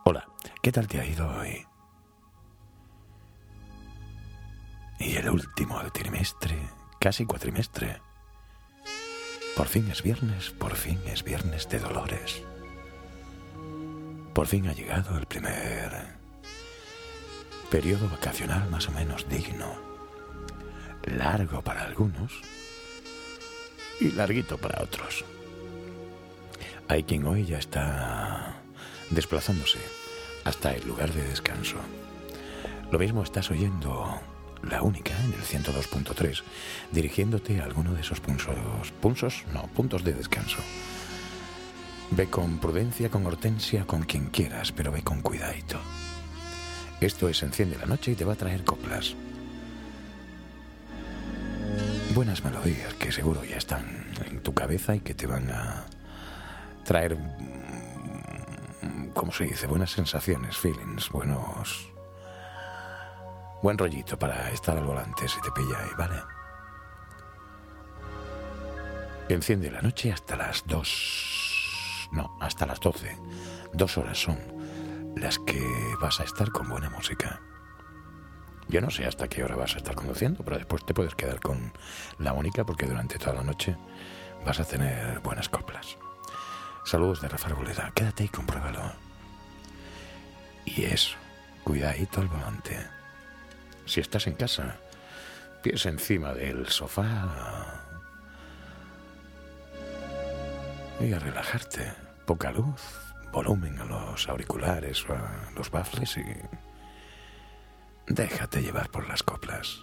Hola, ¿qué tal te ha ido hoy? Y el último del trimestre, casi cuatrimestre. Por fin es viernes de Dolores. Por fin ha llegado el primer periodo vacacional más o menos digno. Largo para algunos y larguito para otros. Hay quien hoy ya está desplazándose hasta el lugar de descanso. Lo mismo estás oyendo La Única en el 102.3, dirigiéndote a alguno de esos puntos de descanso. Ve con prudencia, con hortensia, con quien quieras, pero ve con cuidadito. Esto es Enciende la Noche y te va a traer coplas. Buenas melodías que seguro ya están en tu cabeza y que te van a traer, ¿cómo se dice? Buenas sensaciones, feelings, buen rollito para estar al volante si te pilla ahí, ¿vale? Enciende la noche hasta las 12. 2 horas son las que vas a estar con buena música. Yo no sé hasta qué hora vas a estar conduciendo, pero después te puedes quedar con La Única porque durante toda la noche vas a tener buenas coplas. Saludos de Rafa Arboleda. Quédate y compruébalo. Y eso, cuidadito al volante. Si estás en casa, pies encima del sofá y a relajarte. Poca luz, volumen a los auriculares o a los baffles y déjate llevar por las coplas.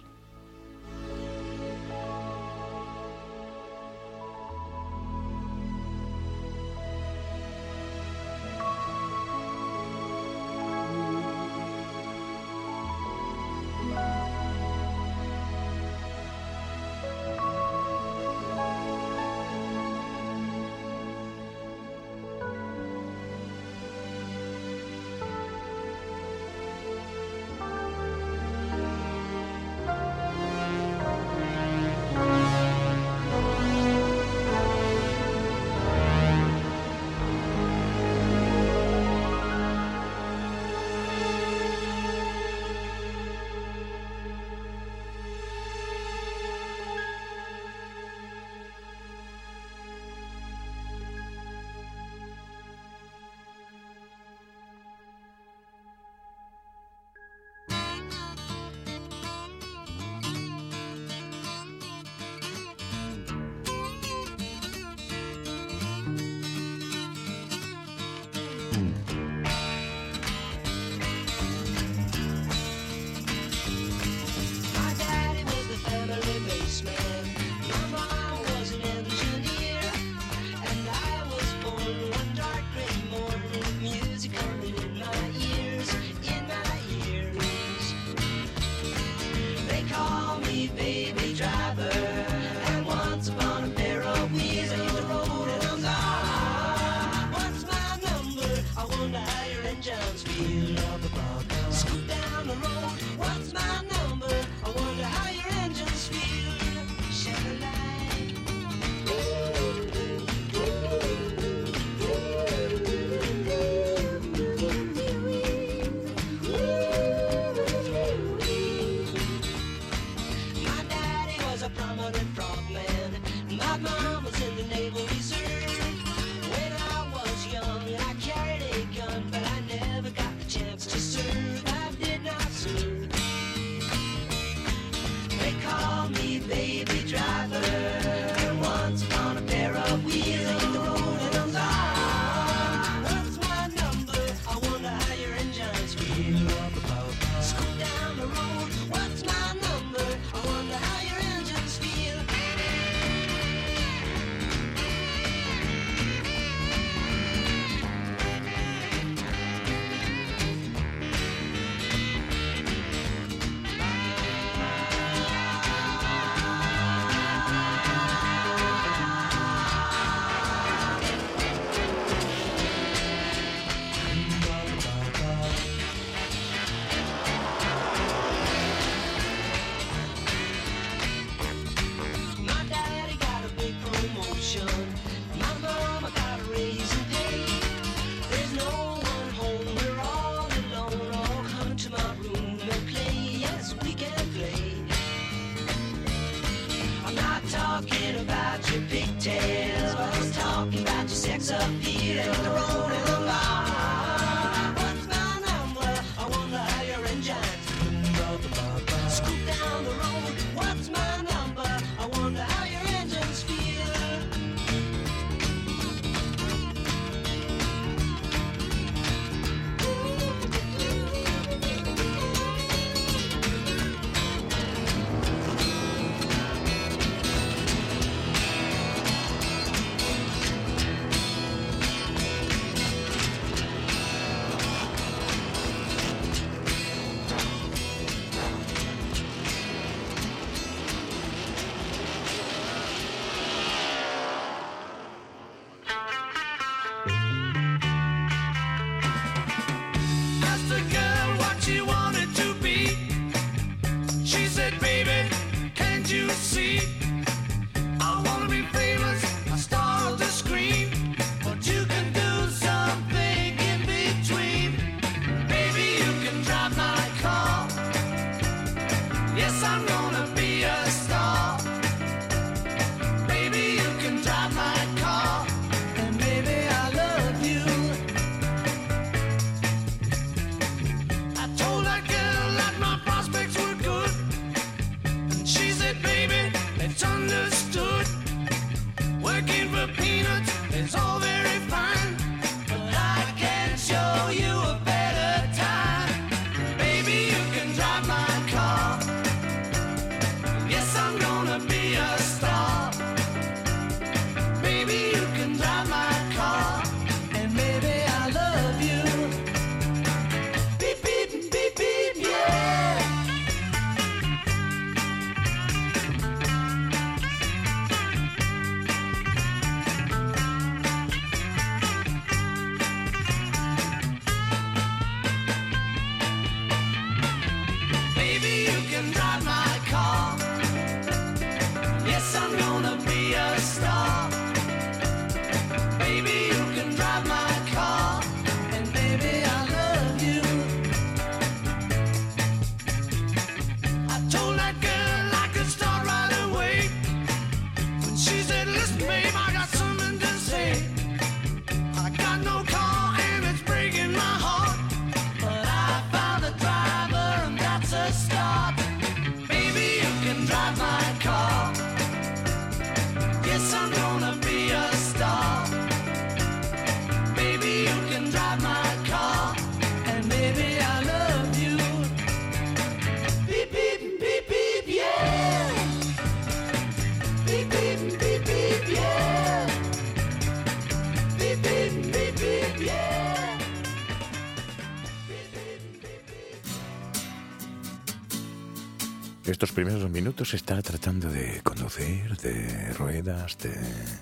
Estos primeros minutos está tratando de conducir, de ruedas, de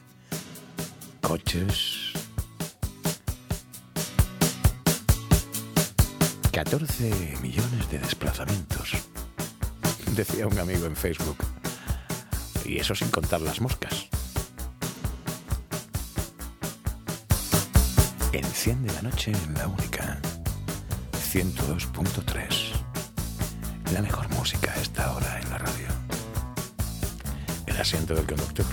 coches. 14 millones de desplazamientos, decía un amigo en Facebook. Y eso sin contar las moscas. Enciende la noche en la única 102.3. La mejor música a esta hora en la radio. El asiento del conductor.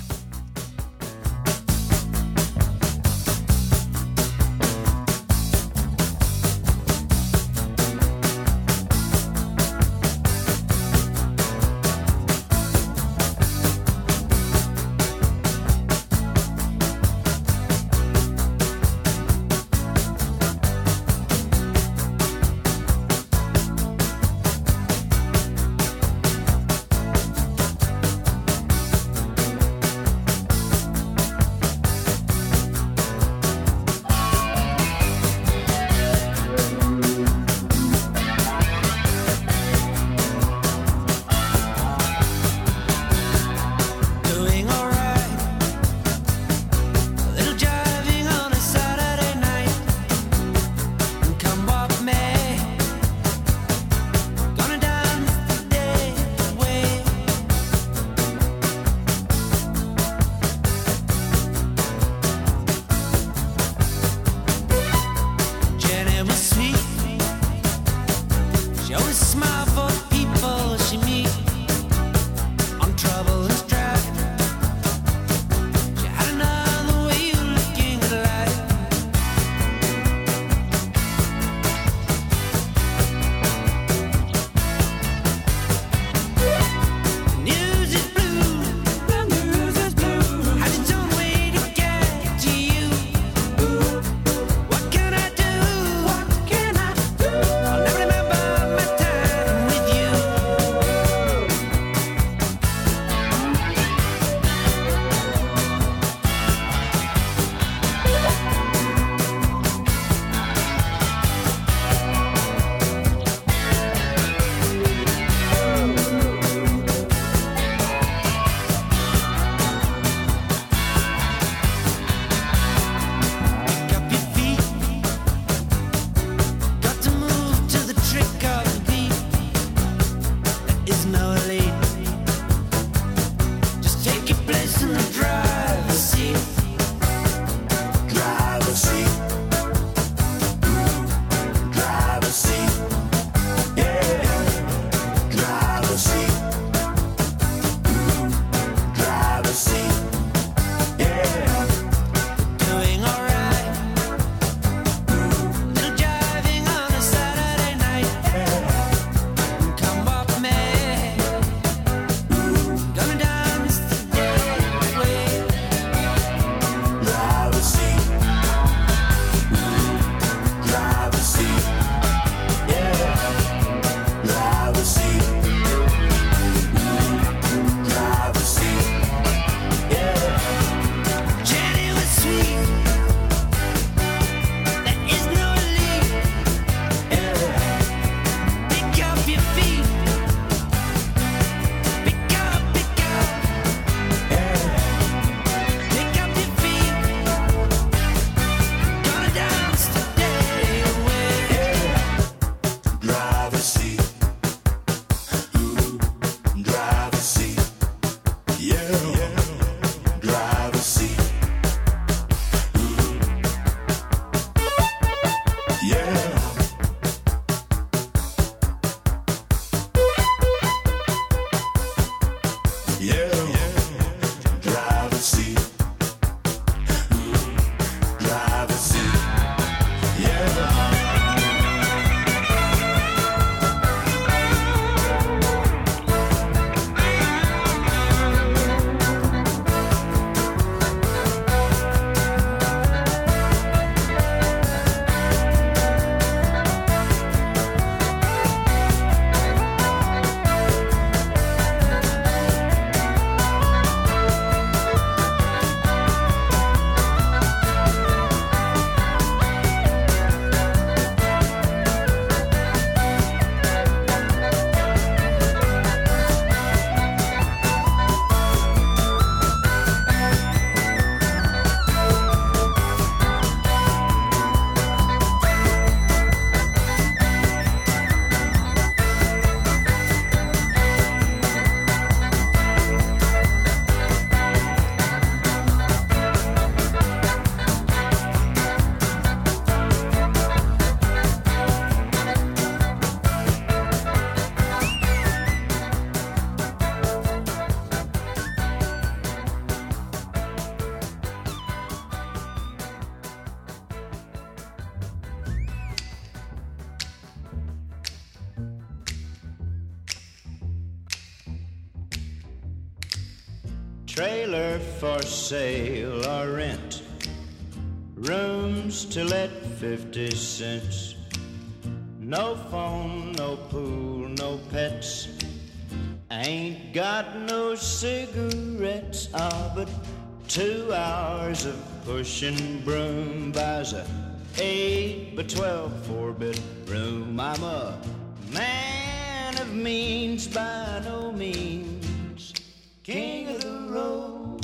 trailer for sale or rent, rooms to let 50 cents. No phone, no pool, no pets. I ain't got no cigarettes, but 2 hours of pushing broom buys a 8 by 12 4-bedroom. I'm a man of means by no means, king of the road.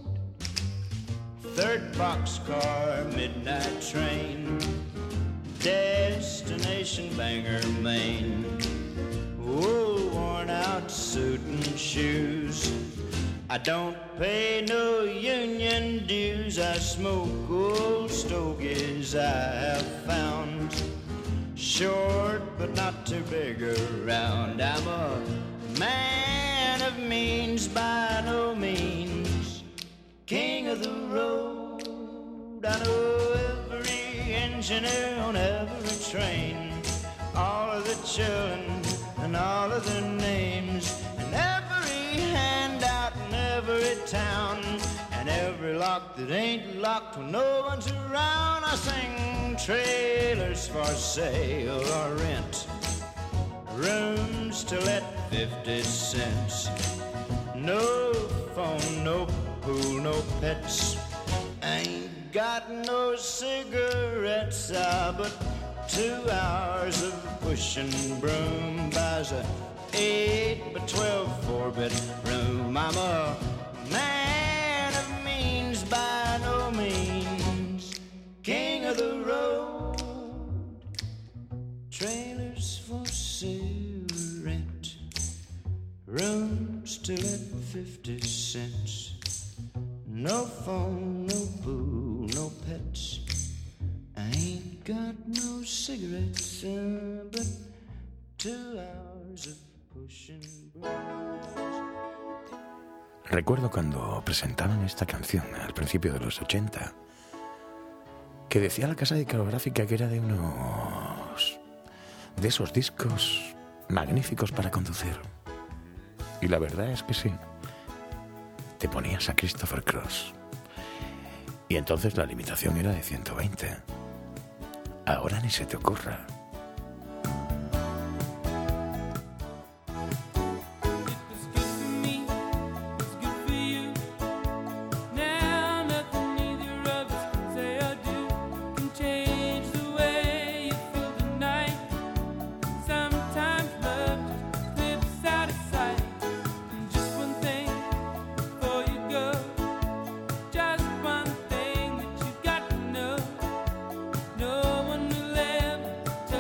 3rd boxcar, midnight train, destination Bangor, Maine. Oh, worn out suit and shoes. I don't pay no union dues. I smoke old stogies I have found, short but not too big around. I'm a man of means by no means, king of the road. I know every engineer on every train, all of the children and all of their names, and every handout in every town, and every lock that ain't locked when no one's around. I sing trailers for sale or rent, rooms to let 50 cents. No phone, no pool, no pets. Ain't got no cigarettes, but 2 hours of pushing broom buys a 8 by 12 4-bedroom. I'm a man of means by no means, king of the road. Trailers for sale, rent, rooms to let 50 cents. No phone, no pool, no pets. I ain't got no cigarettes, but 2 hours of pushing brooms. Recuerdo cuando presentaban esta canción al principio de los 80, que decía la casa discográfica que era de esos discos magníficos para conducir. Y la verdad es que sí. Te ponías a Christopher Cross y entonces la limitación era de 120. Ahora ni se te ocurra. No one will ever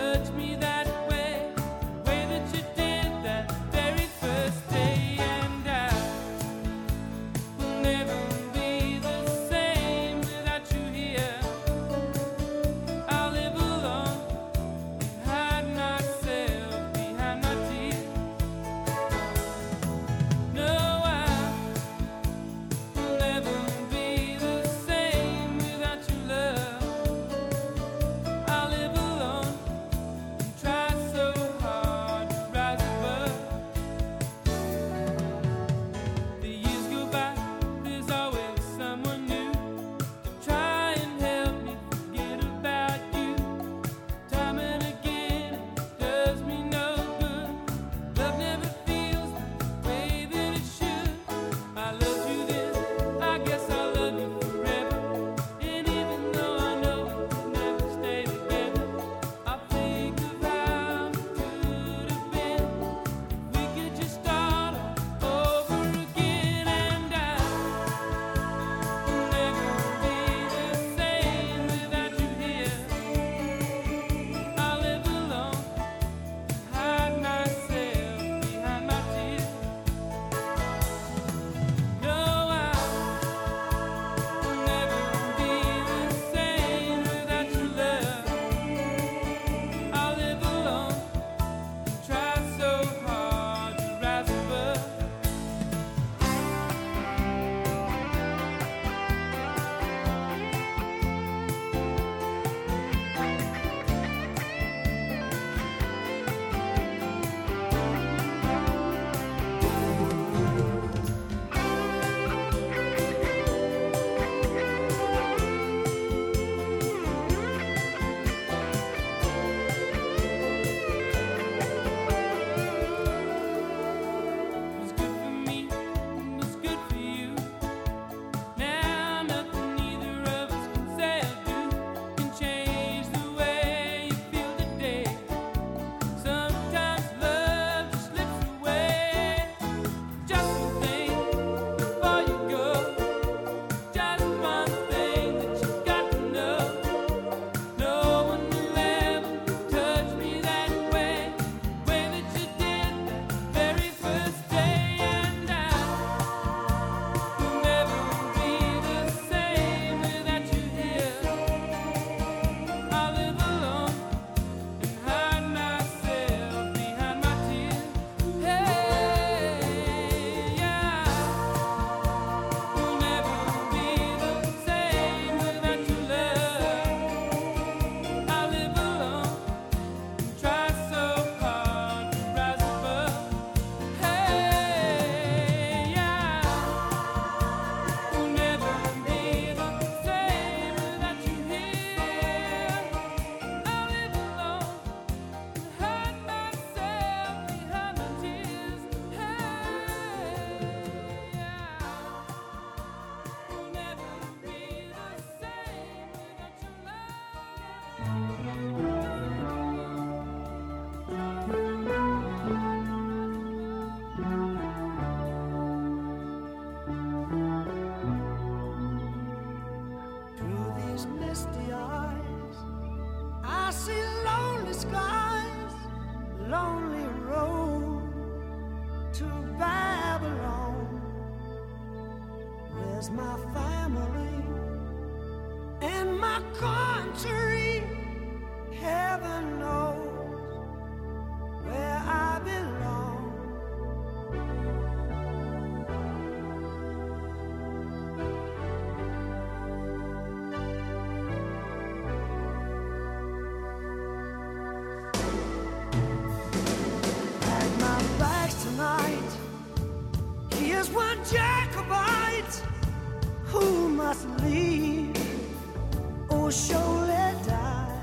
There's one Jacobite who must leave or surely die.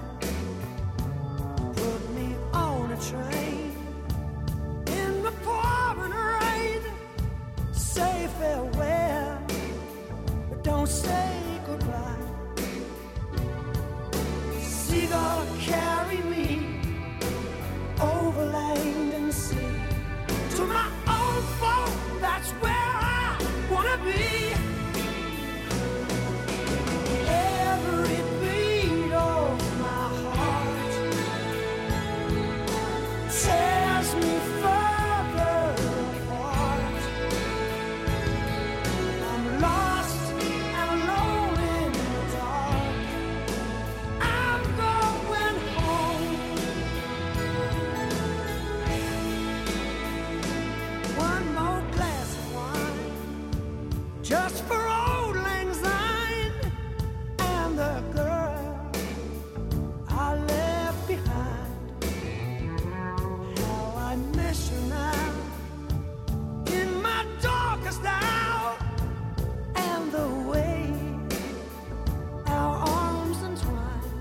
Put me on a train in the pouring rain. Say farewell, but don't say goodbye. Seagull, carry me over land and sea to my own folk. That's where I wanna be. Every beat of my heart tears me further apart. I'm lost and alone in the dark. I'm going home. One more glass of wine, just for old lang syne and the girl I left behind. How I miss her now in my darkest hour, and the way our arms entwine.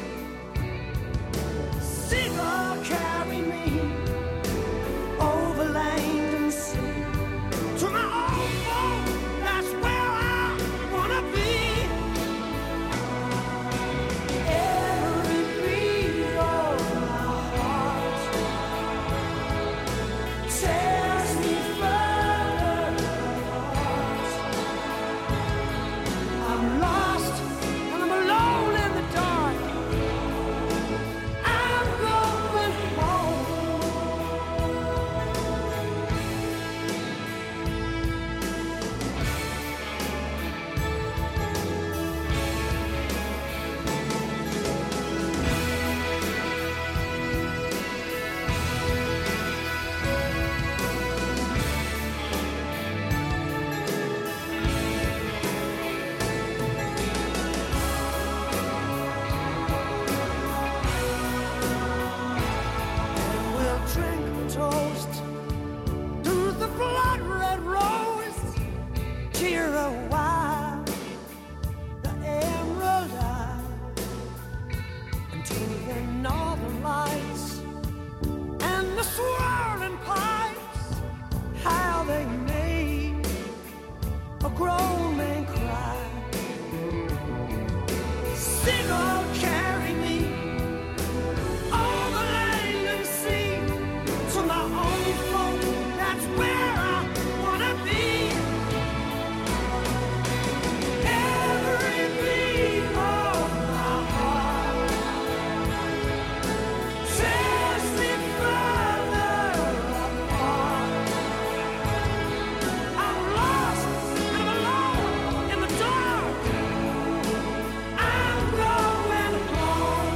Seagull, carry me over land and sea to my own folk. That's where I wanna be. Every beat of my heart tears me further apart. I'm lost and I'm alone in the dark. I'm going home. We'll drink a toast to the blood-red rose. Cheer a while, the emerald eye, and to the northern lights and the swirling pipes. How they made a grown man cry. Seagull, carry me over land and sea to my own folk. That's where I wanna be. Every beat of my heart tears me further apart. I'm lost and I'm alone in the dark. I'm going home.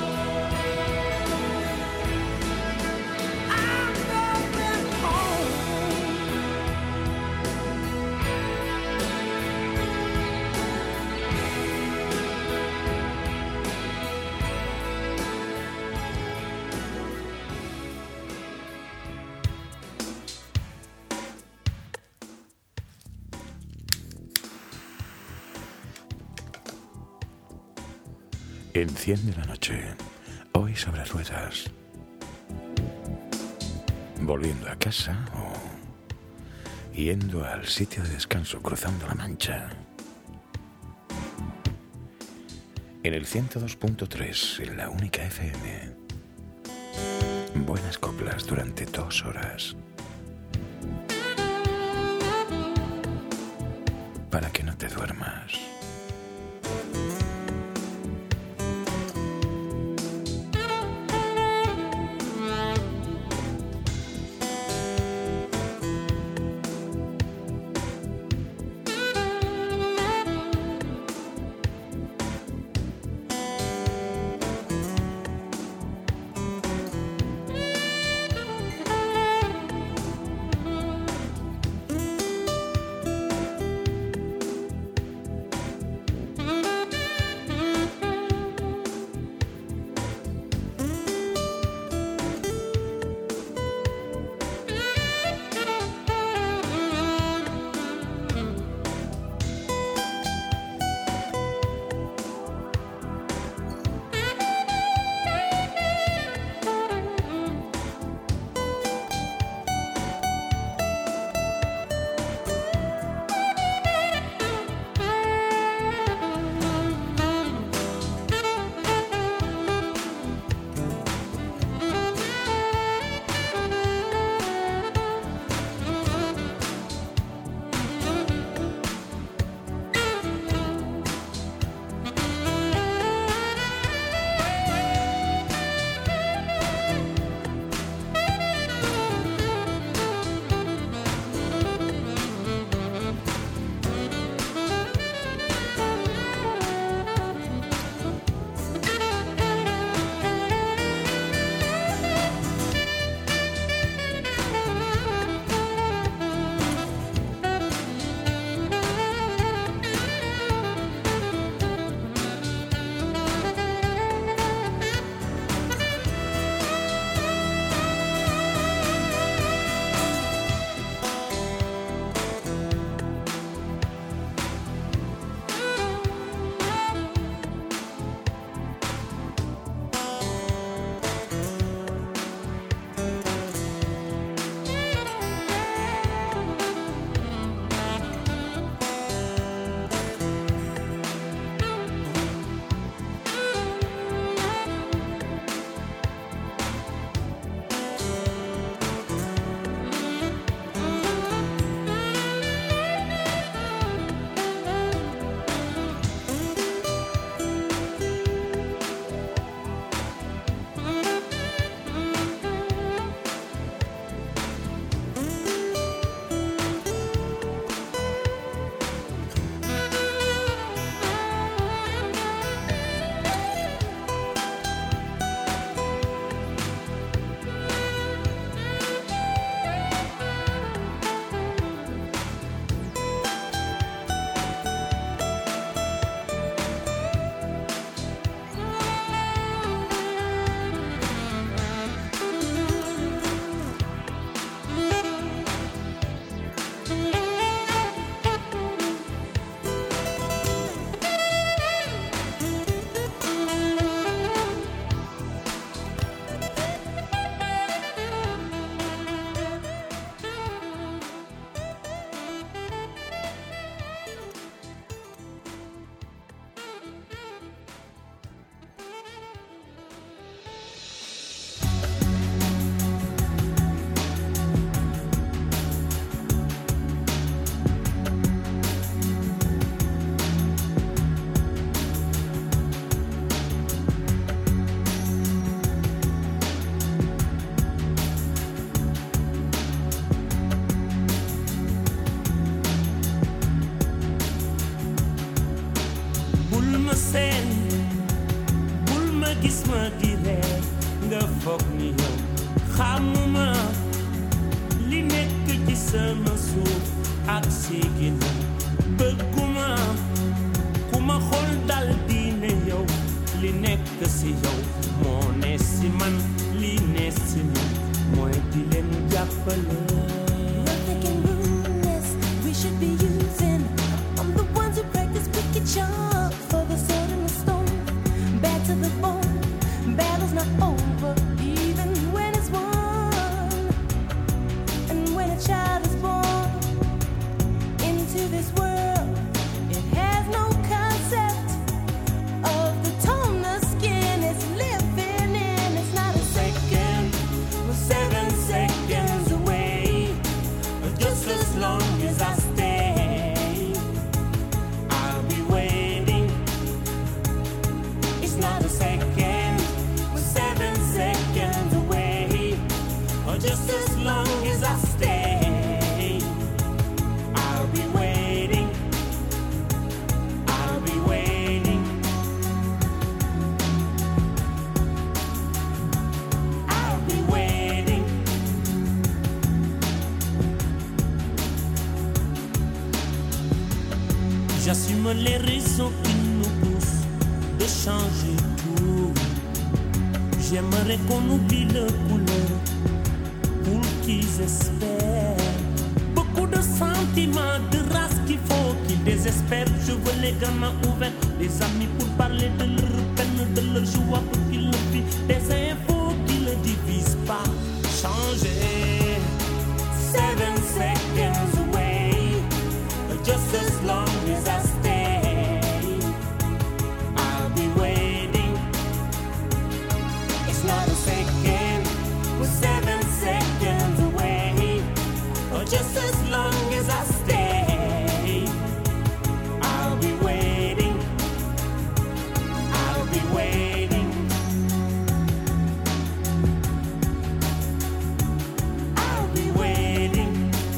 I'm going home. Enciende la noche, hoy sobre ruedas, volviendo a casa o yendo al sitio de descanso cruzando la Mancha. En el 102.3, en la única FM. Buenas coplas durante 2 horas. Para que no te duermas. foog ni yow xamuma li nekk ci sama suuf ak sigina bëgguma ku ma xool dal di ne yow li nekk si yow moo ne si man li ne si man mooy di leen jàppale. Should be using. I'm the ones who practice wicked charms for the sword and the stone. Bad to the bone. Battle's not over, even when it's won. And when a child is born into this world, it has no concept of the tone the skin is living in. It's not a second, we're 7 seconds away. Just as long as I just as long as I stay, I'll be waiting, I'll be waiting, I'll be waiting. J'assume les raisons qui nous poussent de changer tout. J'aimerais qu'on oublie le couleur pour qu'ils espèrent. Beaucoup de sentiments, de race qu'il faut qu'ils désespèrent. Je veux les gamins ouverts, des amis pour parler de leur peine, de leur joie pour qu'ils le vivent. Des infos qui ne divisent pas. Changer. 7 seconds away, just as long as I stay, I'll be waiting. It's not a second, we're 7 seconds away, or just as long as I stay, I'll be waiting, I'll be waiting, I'll be waiting.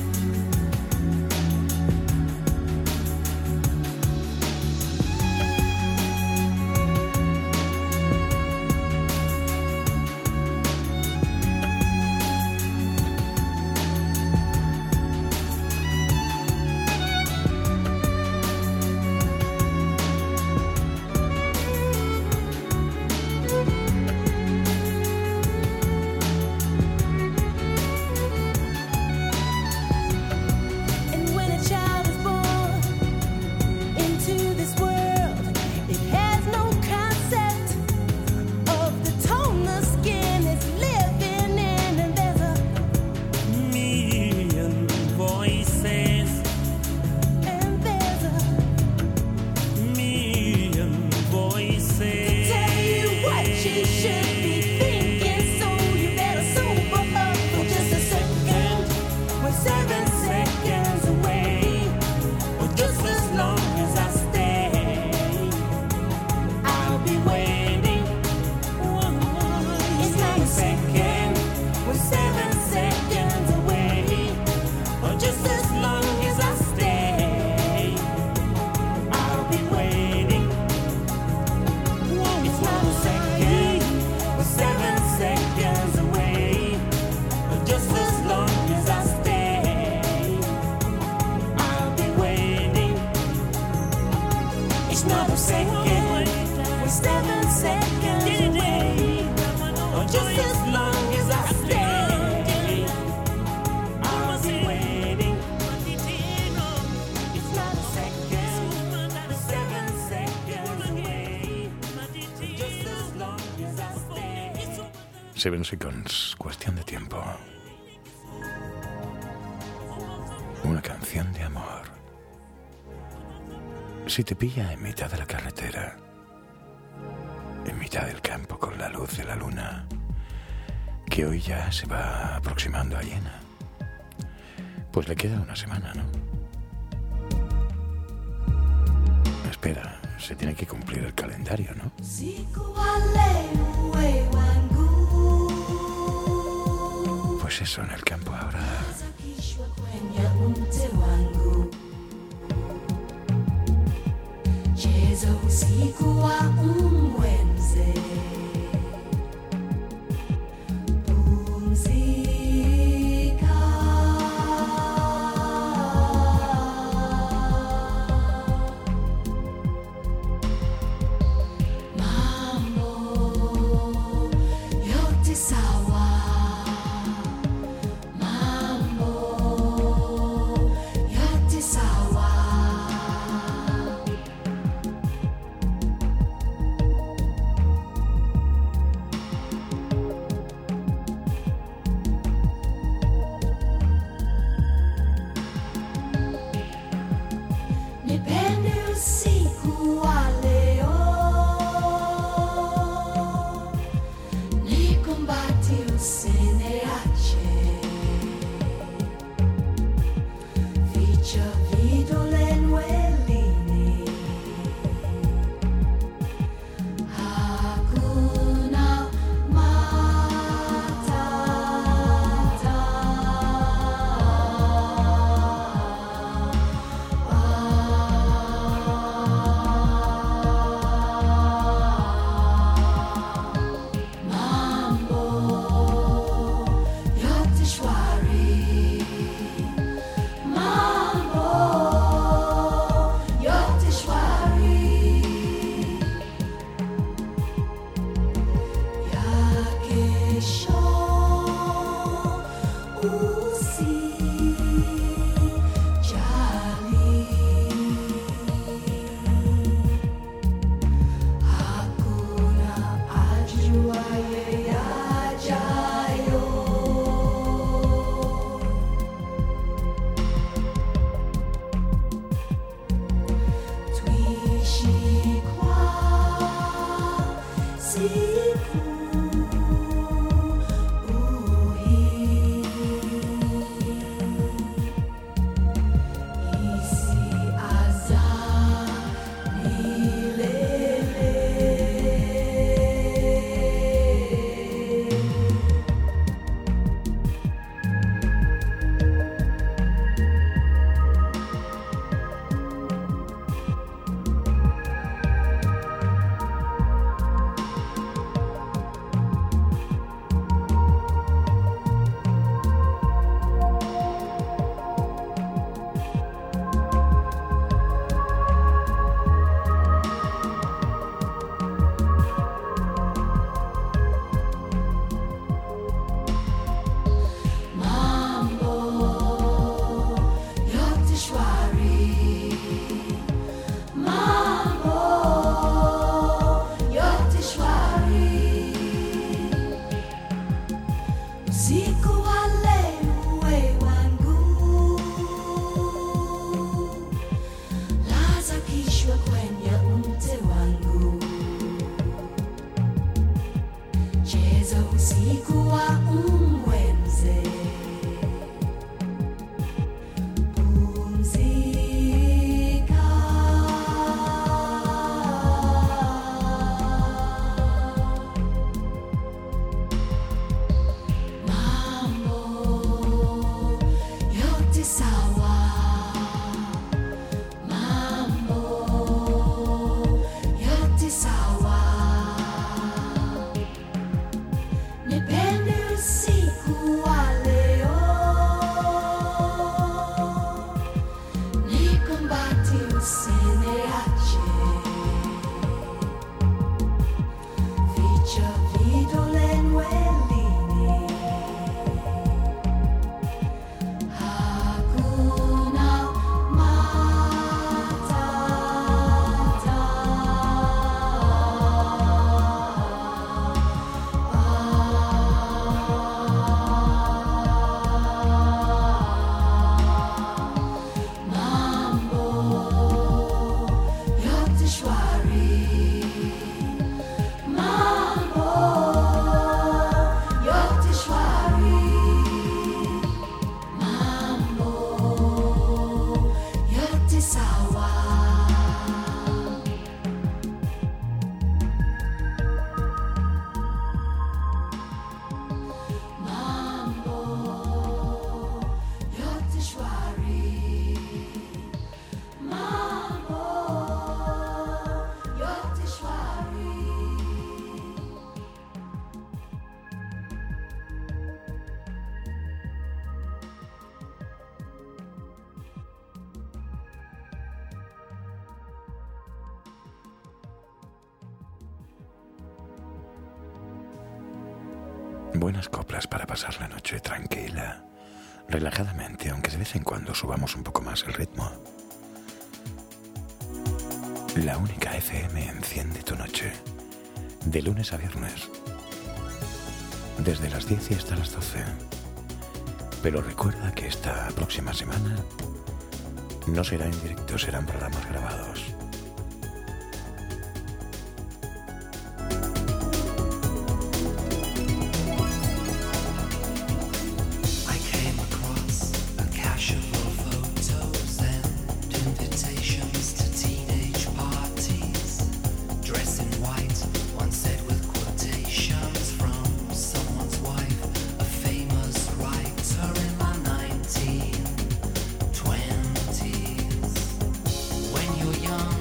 Seven Seconds, cuestión de tiempo. Una canción de amor. Si te pilla en mitad de la carretera, en mitad del campo con la luz de la luna, que hoy ya se va aproximando a llena, pues le queda una semana, ¿no? Espera, se tiene que cumplir el calendario, ¿no? Pues eso, en el campo ahora. Nipende usiku wa leo. Buenas coplas para pasar la noche tranquila, relajadamente, aunque de vez en cuando subamos un poco más el ritmo. La Única FM enciende tu noche, de lunes a viernes, desde las 10 y hasta las 12. Pero recuerda que esta próxima semana no será en directo, serán programas grabados. Young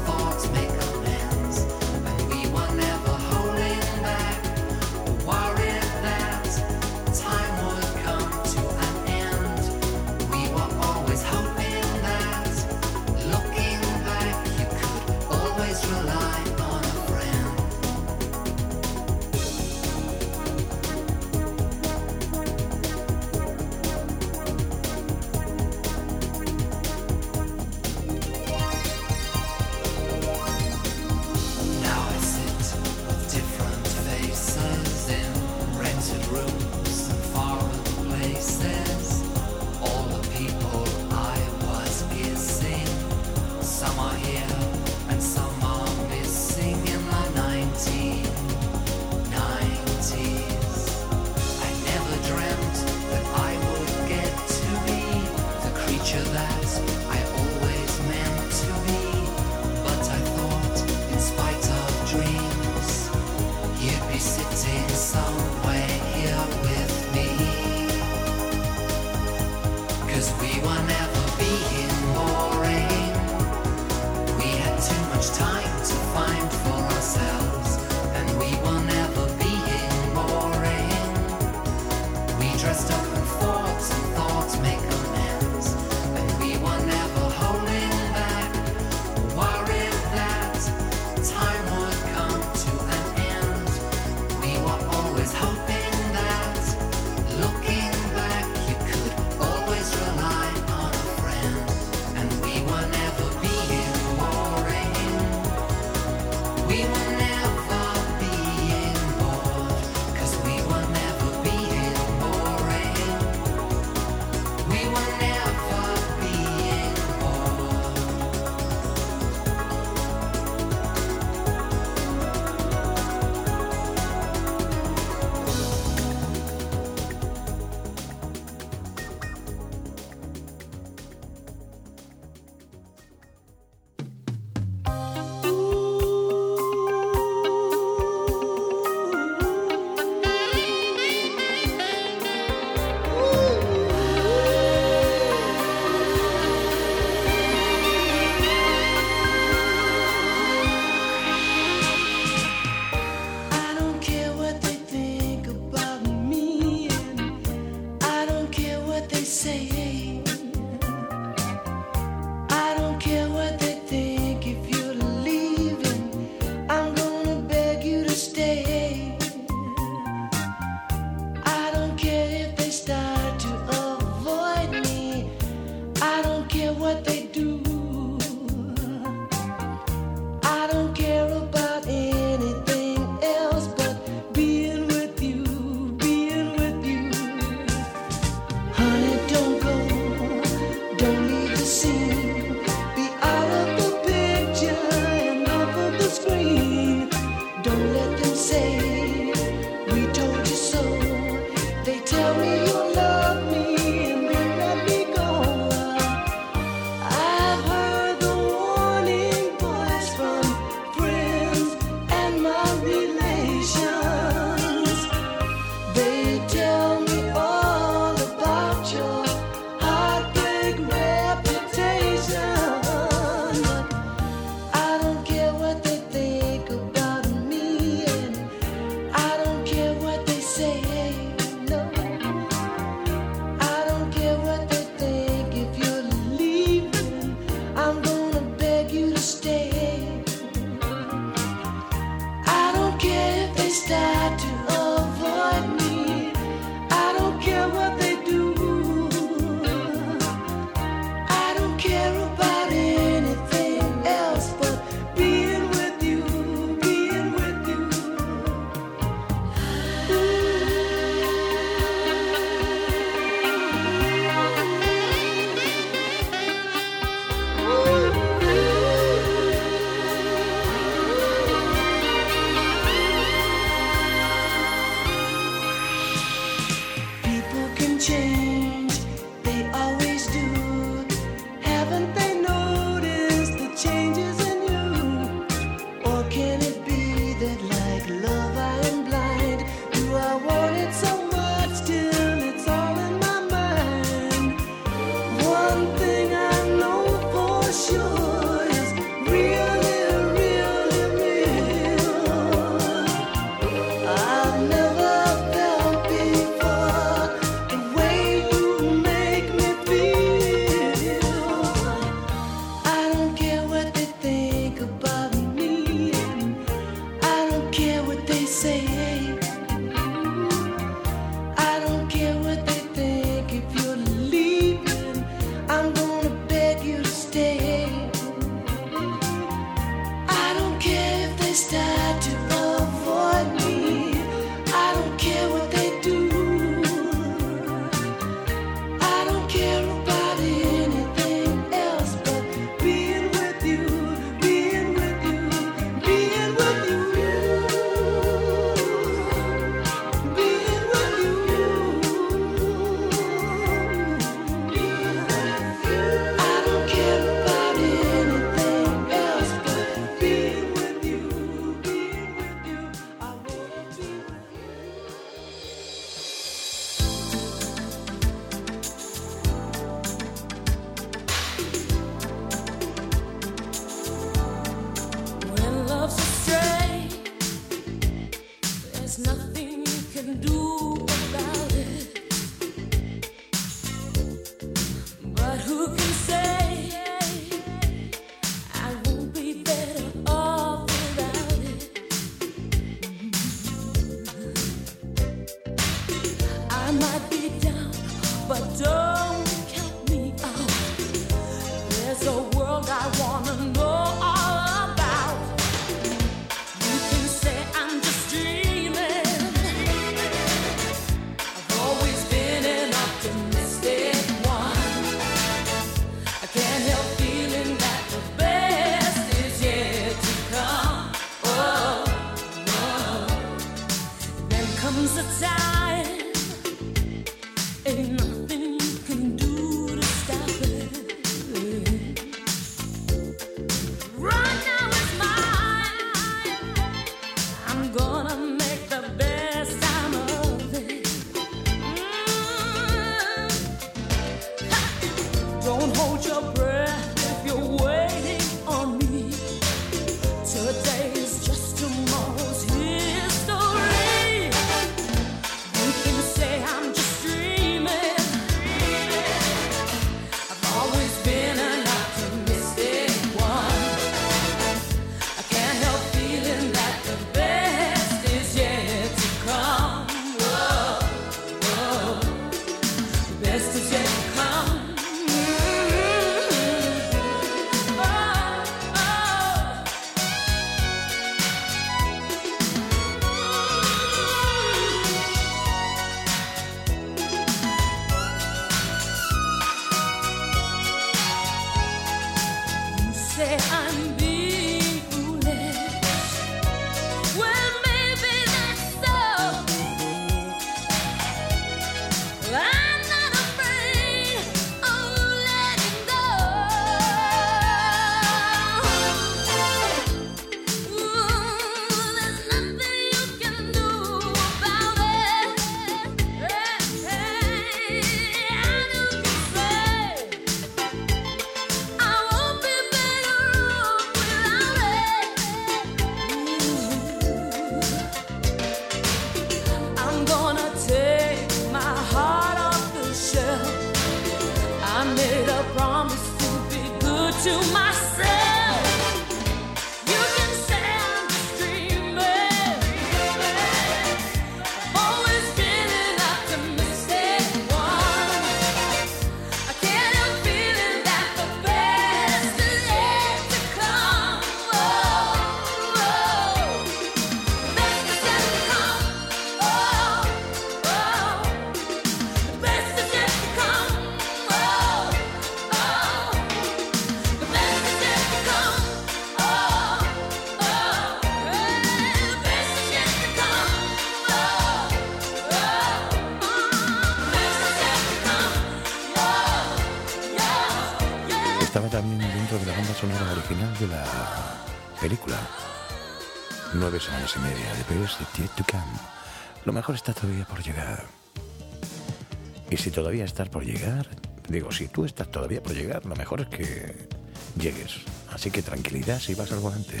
final de la película. 9 semanas y media de Best Is Yet to Come. Lo mejor está todavía por llegar. Y si todavía estás por llegar, digo, si tú estás todavía por llegar, lo mejor es que llegues. Así que tranquilidad si vas al volante.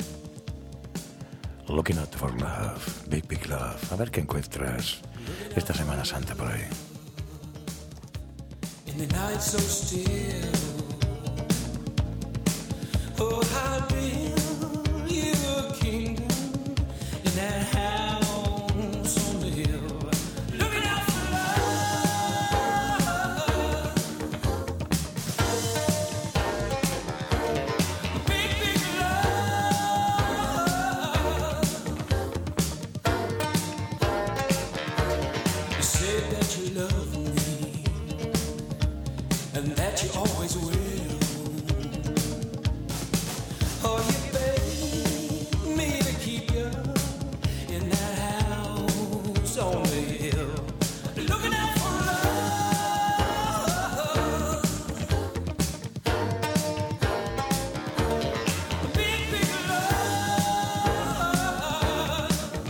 Looking out for love, big, big love. A ver qué encuentras esta Semana Santa por ahí. In the night so still, oh, I'll build you a kingdom in that house on the hill. Looking out for love, big, big love. You said that you love me and that you always will. Oh, you begged me to keep you in that house on the hill, looking out for love, big, big love.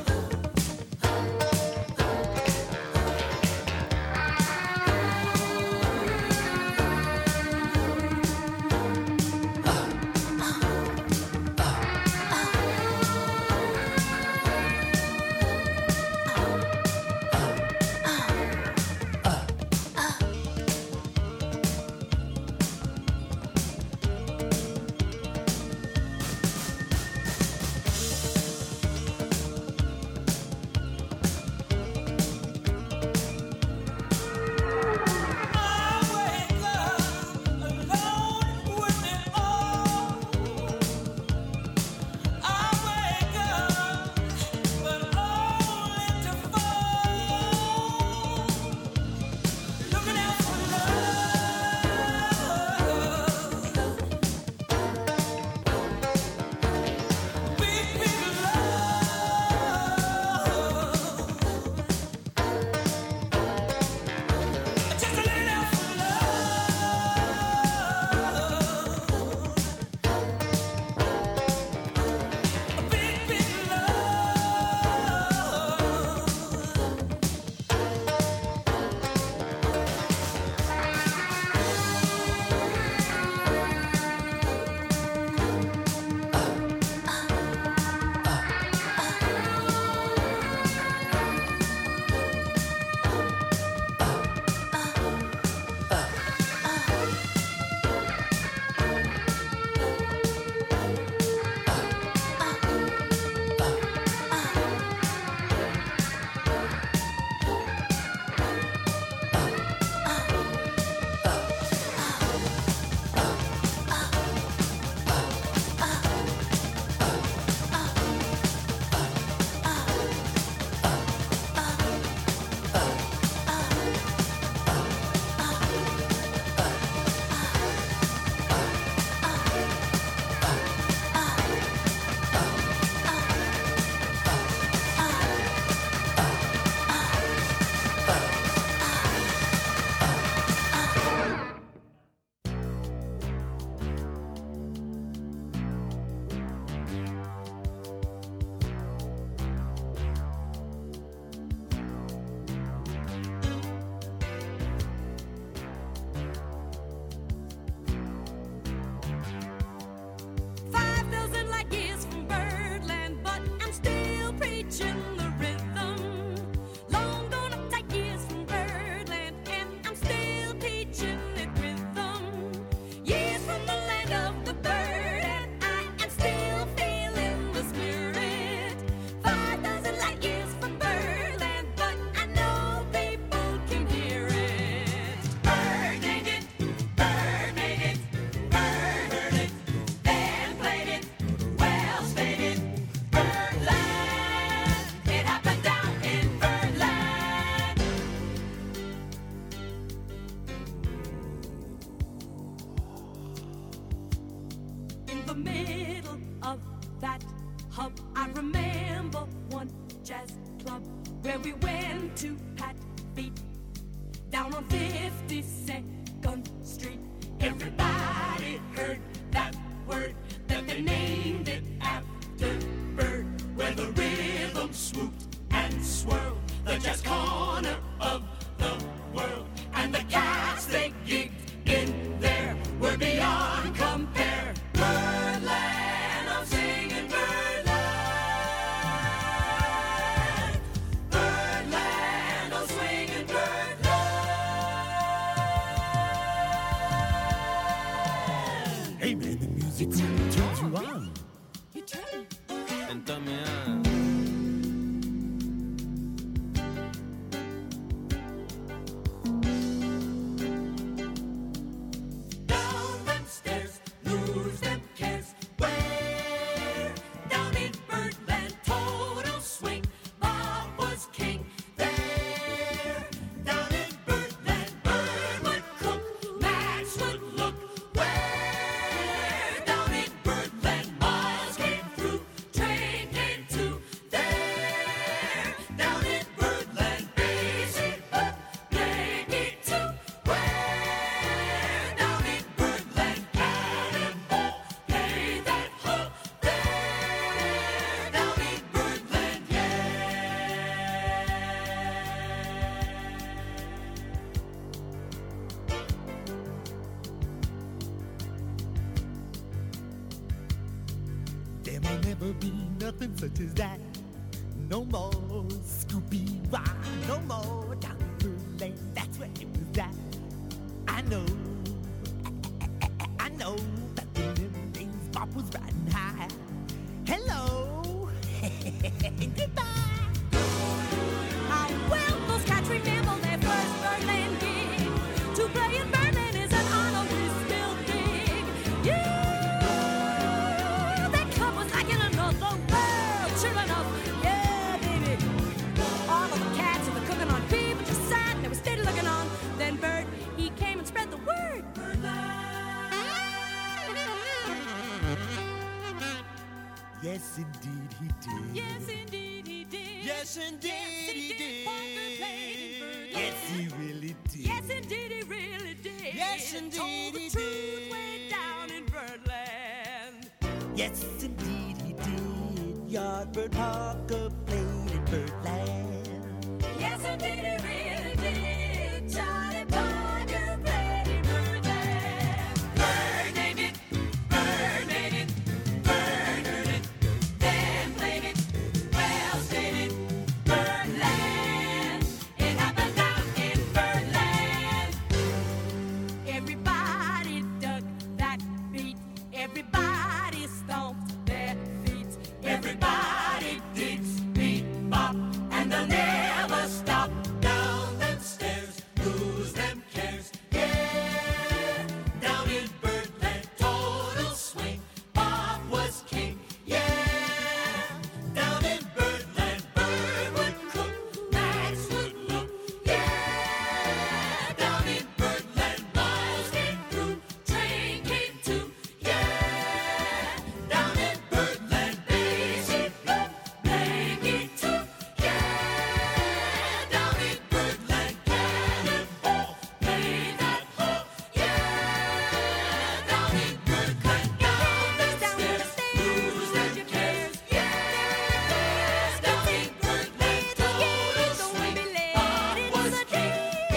where we went to pat feet down on 52nd Street. Everybody heard that word. and turn me on. Such as that. No more Scooby Wah, no more Dr. Lane. That's where it was at. I know that in them days Bob was riding high. Hello, goodbye. How well those cats remember their first Birdland gig. To play in Birdland is an honor we still dig. Yeah, that club was like in another world. Sure enough, yeah, baby. All of the cats and the cooking on people just sat and they were steady looking on. Then Bert, he came and spread the word. Yes, indeed he did. Yes, indeed he did. Yes, indeed he did. Yes, he really did. Yes, indeed he really did. Yes, indeed he did. Way down in Birdland. Yes, indeed he did. Yardbird Parker played in Birdland. Yes, indeed he really did. Charlie Parker played in Birdland. Bird named it, Bird made it, Bird heard it, then played it, well stated, Birdland. It happened down in Birdland. Everybody dug that beat. Everybody stomped their feet. Everybody did speed bop, and they'll never stop. Down them stairs, lose them cares. Yeah, down in Birdland, total swing. Bob was king. Yeah, down in Birdland, Bird would cook, Max would look. Yeah, down in Birdland, balls came through, train came too. Yeah, down in Birdland, Daisy blew, Maggie too. Yeah, down in Birdland, Cannonball made that hole. Yeah, down in Birdland, down the stairs, lose them cares. Yeah, down in Birdland, total swing. Bob was king.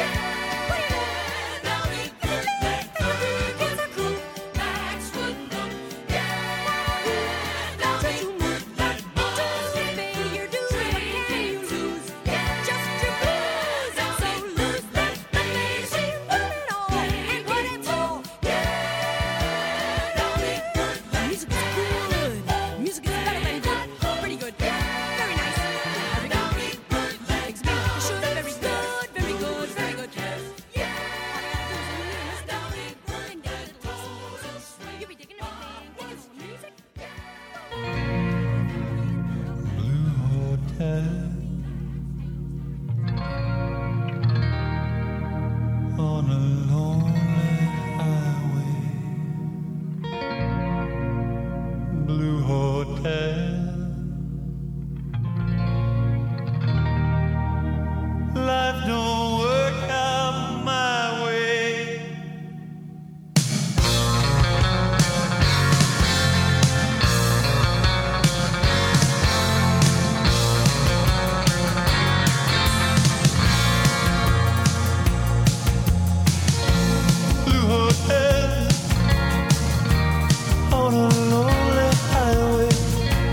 Yeah, down in Birdland, Bird was cool, Max would look. Yeah, down in Birdland, balls came through, train came too. Yeah, just your blues, and so lose that lazy run it all, and what it's all. Yeah, down in Birdland, music is good. Music is better than good. Pretty good. Very nice. Down in Birdland, makes me should very good, very good, very good. Yeah, down in Birdland, total swing. You be digging everything, digging some music. Blue Hotel on a lonely highway. Blue Hotel, life don't work out my way. Blue Hotel on a lonely highway.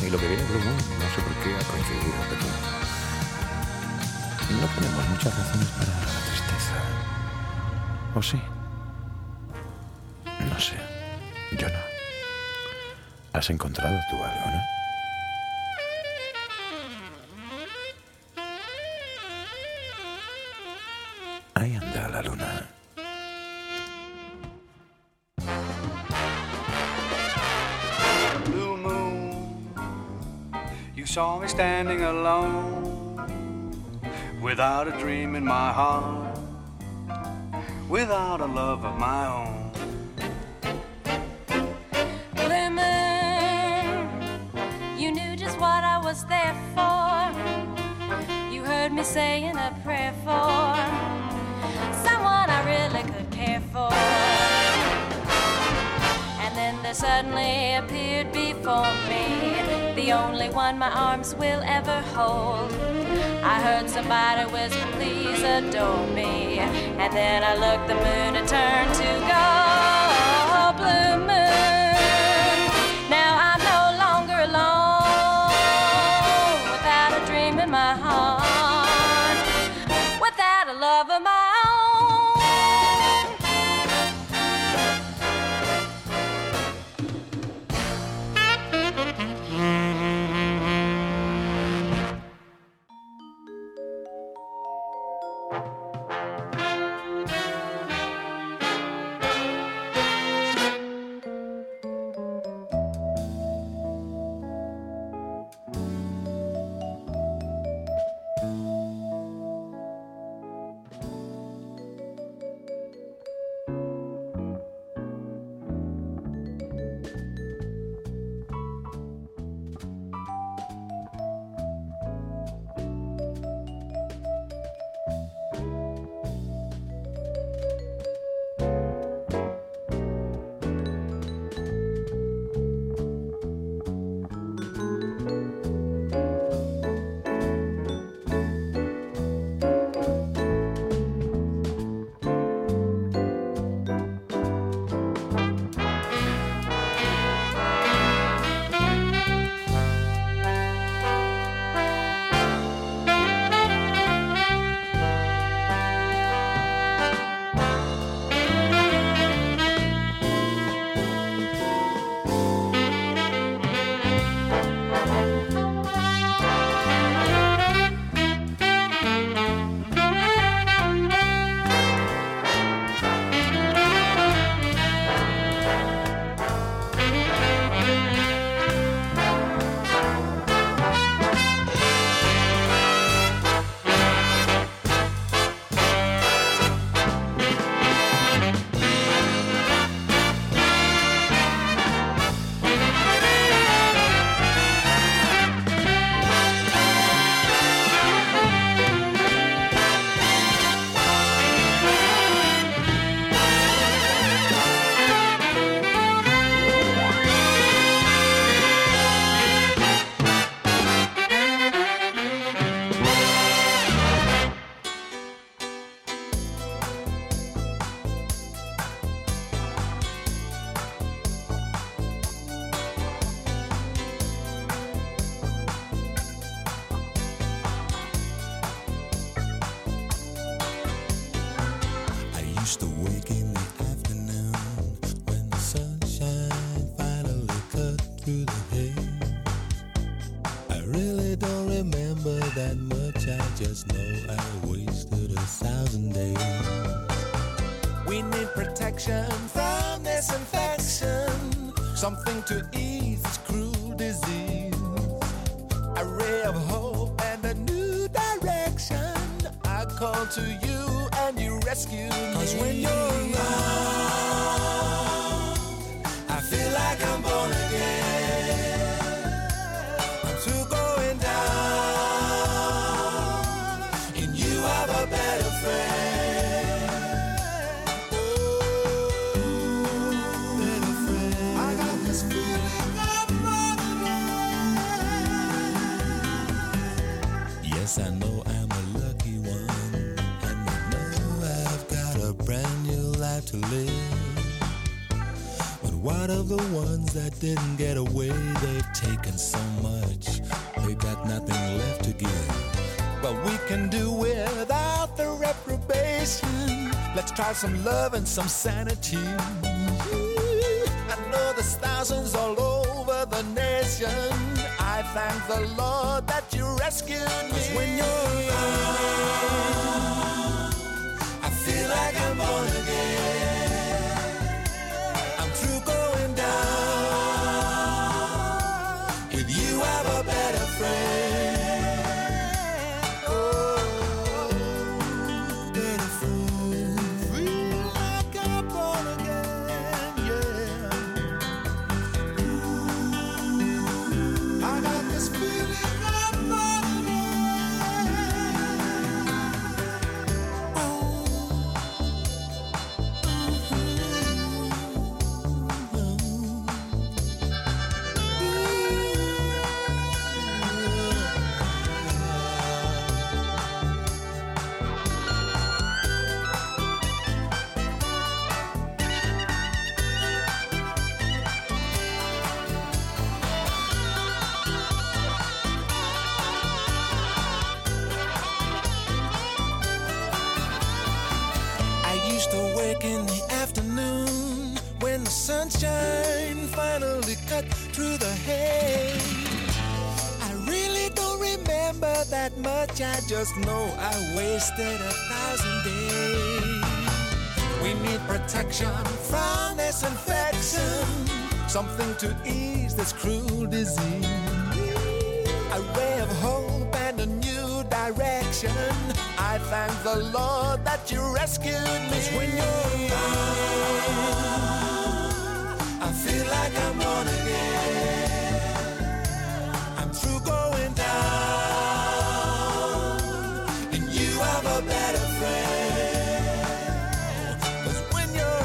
Y lo que viene Blue Moon, no sé por qué ha coincidido, pero no tenemos muchas razones para la tristeza. ¿O sí? No sé. Yo no. ¿Has encontrado tú algo, no? Ahí anda la luna. Blue moon, you saw me standing alone, without a dream in my heart, without a love of my own. Blue moon, you knew just what I was there for. You heard me saying a prayer for someone I really could care for. And then there suddenly appeared before me the only one my arms will ever hold. I heard somebody whisper, please adore me. And then I looked, the moon had turned to gold. Blue moon, now I'm no longer alone, without a dream in my heart, without a love of my own. used to wake in the afternoon when the sunshine finally cut through the haze. I really don't remember that much, I just know I wasted 1,000 days. We need protection from this infection, something to ease this cruel disease, a ray of hope and a new direction. I call to you and you rescue me. 'Cause when you're around, I feel like I'm born again. I'm through going down, and you have a better friend. Oh, better friend. I got this feeling of motherland. Yes, I know I'm a lucky one, and I know I've got a brand new life to live. But what of the ones that didn't get away. They've taken so much, they've got nothing left to give. But we can do without the reprobation. Let's try some love and some sanity. I know there's thousands all over the nation. I thank the Lord that you rescued me. 'Cause when you're around, I feel like I'm born again. I'm through going down. With you I have a better friend. In the afternoon, when the sunshine finally cut through the haze, I really don't remember that much. I just know I wasted 1,000 days. We need protection from this infection, something to ease this cruel disease, a ray of hope and a new direction. I thank the Lord that you rescued me. 'Cause when you're around, I feel like I'm born again. I'm through going down, and you have a better friend. 'Cause when you're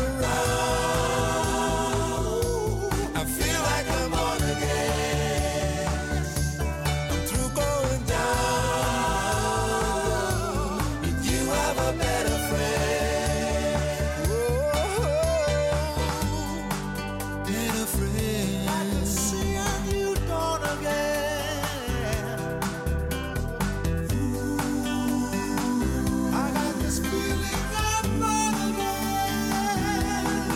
around, I feel like I'm born again. I'm through going down, and you have a better friend. Whoa, better friend. I can see a new dawn again. I got this feeling I'm born again.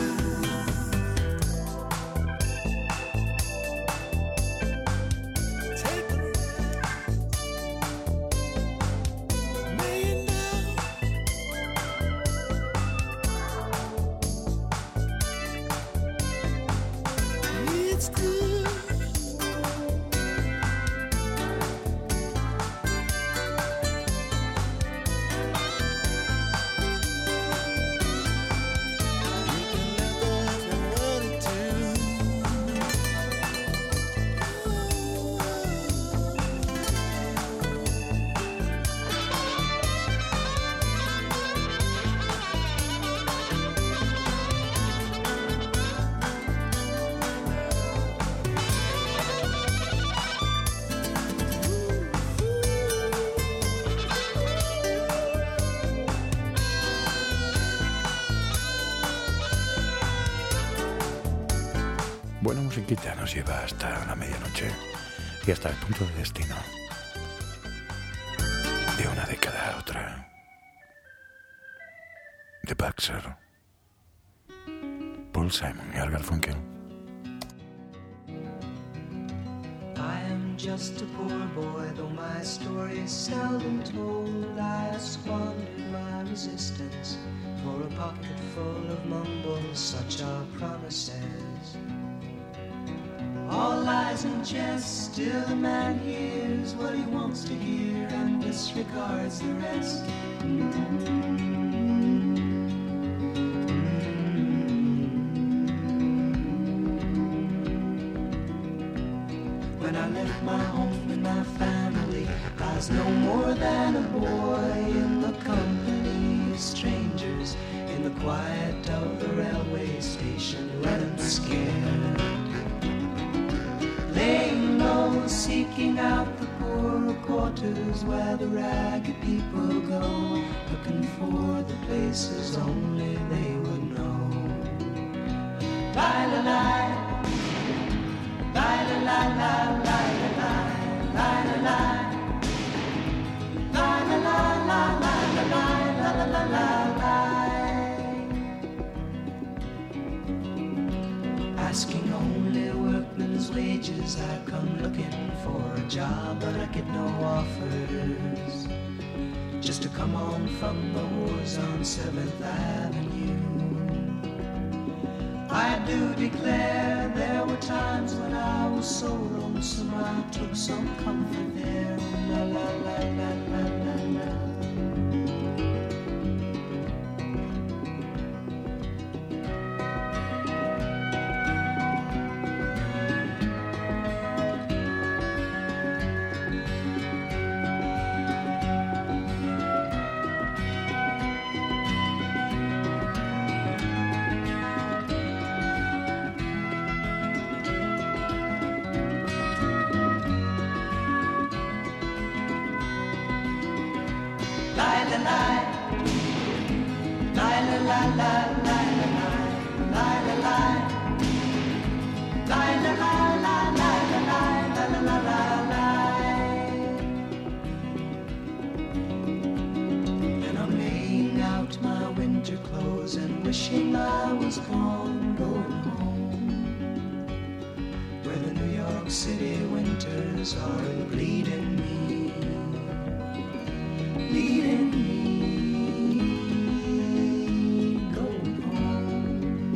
Take it me now. It's good. Buena musiquita nos lleva hasta la medianoche y hasta el punto de destino. De una década a otra. The Baxter, Paul Simon y Art Garfunkel. I am just a poor boy, though my story is seldom told. I have squandered my resistance for a pocket full of mumbles, such are promises. All lies and jest, still a man hears what he wants to hear and disregards the rest. When I left my home and my family, I was no more than a boy in the company of strangers, in the quiet of the railway station, running scared. Laying low, seeking out the poorer quarters where the ragged people go, looking for the places only they would know. Asking only workmen's wages, I come looking for a job, but I get no offers. Just to come home from the wars on 7th Avenue. I do declare there were times when I was so lonesome I took some comfort there. La la la la la la la. And I'm laying out my winter clothes and wishing I was gone, going home, where the New York City winters are bleeding me. Leading me, going home.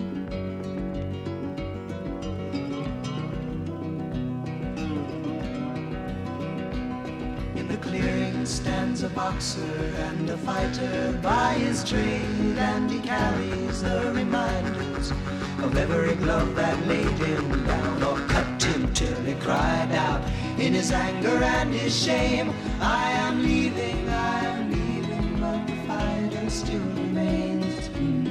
In the clearing stands a boxer and a fighter by his trade, and he carries the reminders of every glove that laid him down or cut him till he cried out in his anger and his shame, I am leaving, but the fighter still remains.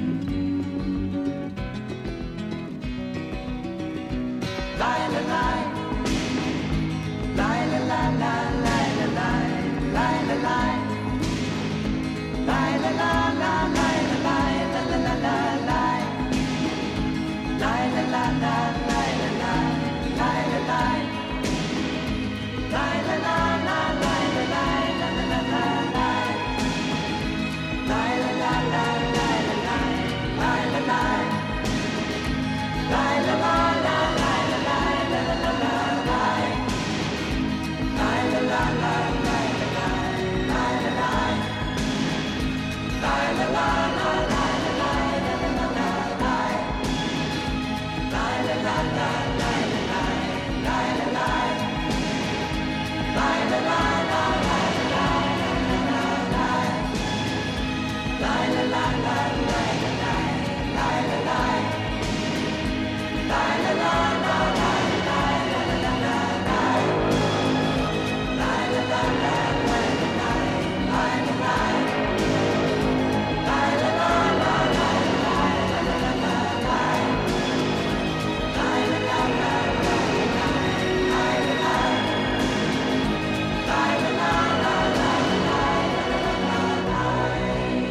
Lie, la, lie. Lie, la, la, la, lie, la, lie. Lie, la, lie. Lie, la, la, la, lie, la, lie, la, la, la, la, lie. Lie, la, la, la, lie, la, lie. Lie, la, lie. Lie, la, la, la, lie, la, lie, la, la, la, la, lie. Lie, la, la, la, lie, la, lie. Lie, la, lie. Lie, la, la, la, lie, la, lie, la, la, la, la, lie. Lie, la, la, la, lie, la, lie. Lie, la, lie. Lie, la, la, la, lie, la, lie, la, la, la, la, lie. Lie, la, la, la, lie, la, lie. Lie, la, lie. Lie, la, la, la, lie, la, lie, la, la, la, lie. Lie, la, la, la, lie, la, lie. Lie, la, lie. Lie, la, la, la, lie, la, lie, la, la, la, la, lie. Lie, la, la, la, lie, la, lie. Lie, la, lie. Lie, la, la, la, lie, la, lie, la, la, la, la, lie. Lie, la, la, la, lie, la, lie. Lie, la, lie. Lie, la, la, la, lie, la, lie, la, la, la, la, lie.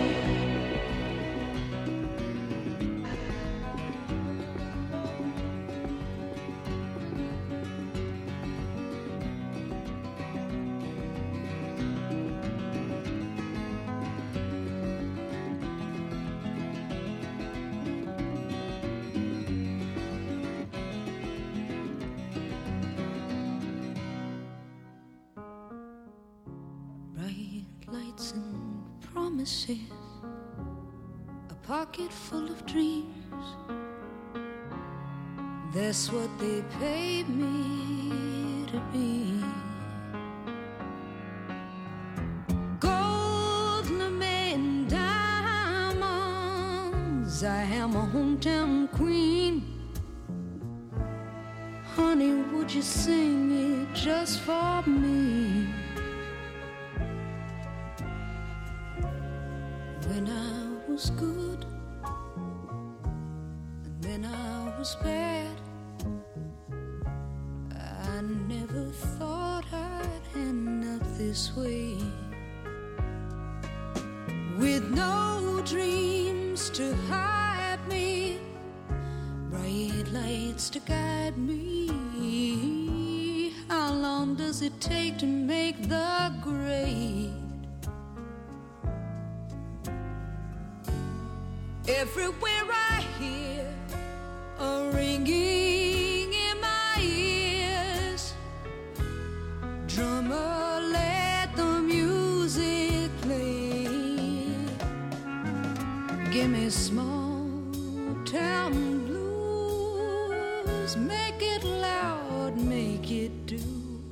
Bright lights and promises, a pocket full of dreams. That's what they paid me to be. Gold and diamonds, I am a hometown queen. Honey, would you sing it just for me? When I was good, and then I was bad, I never thought I'd end up this way. With no dreams to hide me, bright lights to guide me. How long does it take to make the grade? Everywhere I hear a ringing in my ears. Drummer, let the music play. Give me small town blues. Make it loud, make it do.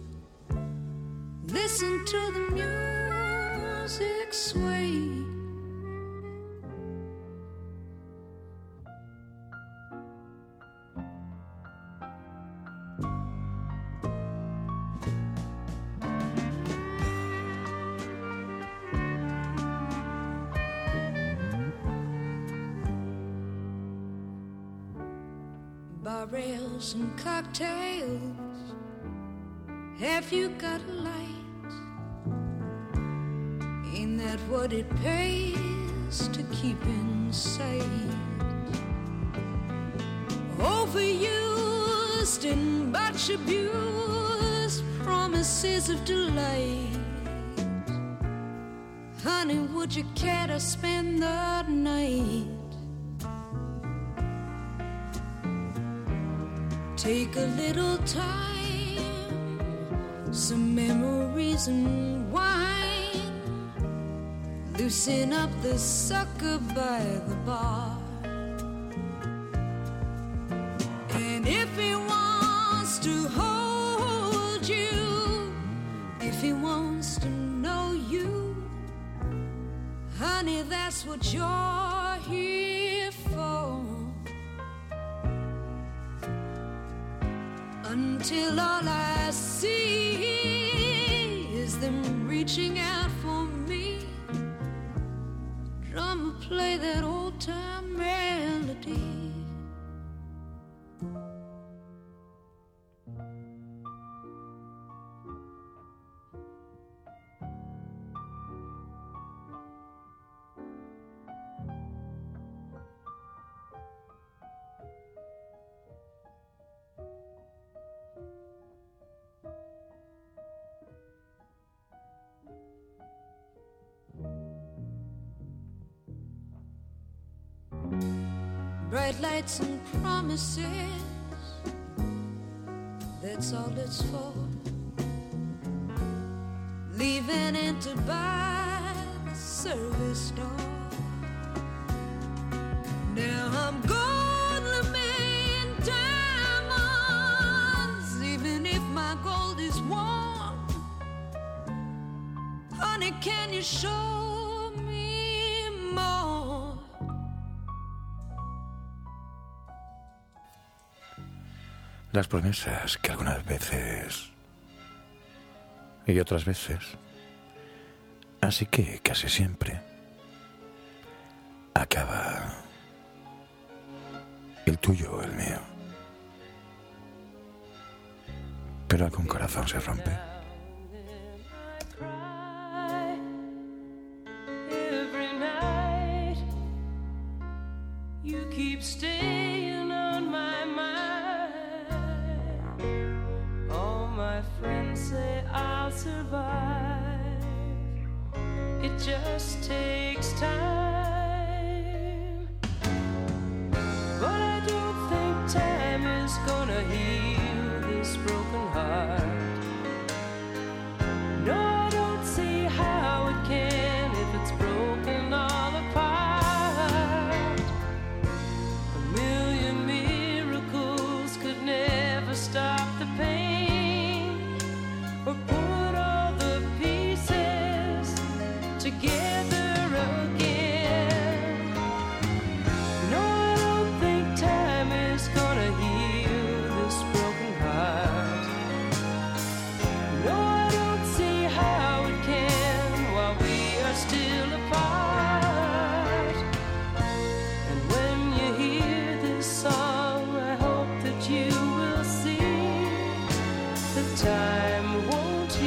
Listen to the music sway. Barrels and cocktails. Have you got a light? Ain't that what it pays to keep in sight? Overused and much abused promises of delight. Honey, would you care to spend the night? Take a little time, some memories and wine. Loosen up the sucker by the bar. And if he wants to hold you, if he wants to know you, honey, that's what you're here for. Until all I see is them reaching out for me. Drummer, play that old time melody. Bright lights and promises, that's all it's for. Leaving entered by the service door. Now I'm gonna remain diamonds, even if my gold is warm. Honey, can you show me more? Las promesas que algunas veces y otras veces, así que casi siempre, acaba el tuyo o el mío. Pero algún corazón se rompe. Every night you keep staying on my mind. All my friends say I'll survive. It just takes time. But I don't think time is gonna heal this broken heart. No, I don't see how it can if it's broken all apart. A million miracles could never stop the pain or put all the pieces together again. No, I don't think time is gonna heal this broken heart. No, I don't see how it can while we are still apart. And when you hear this song, I hope that you will see that time won't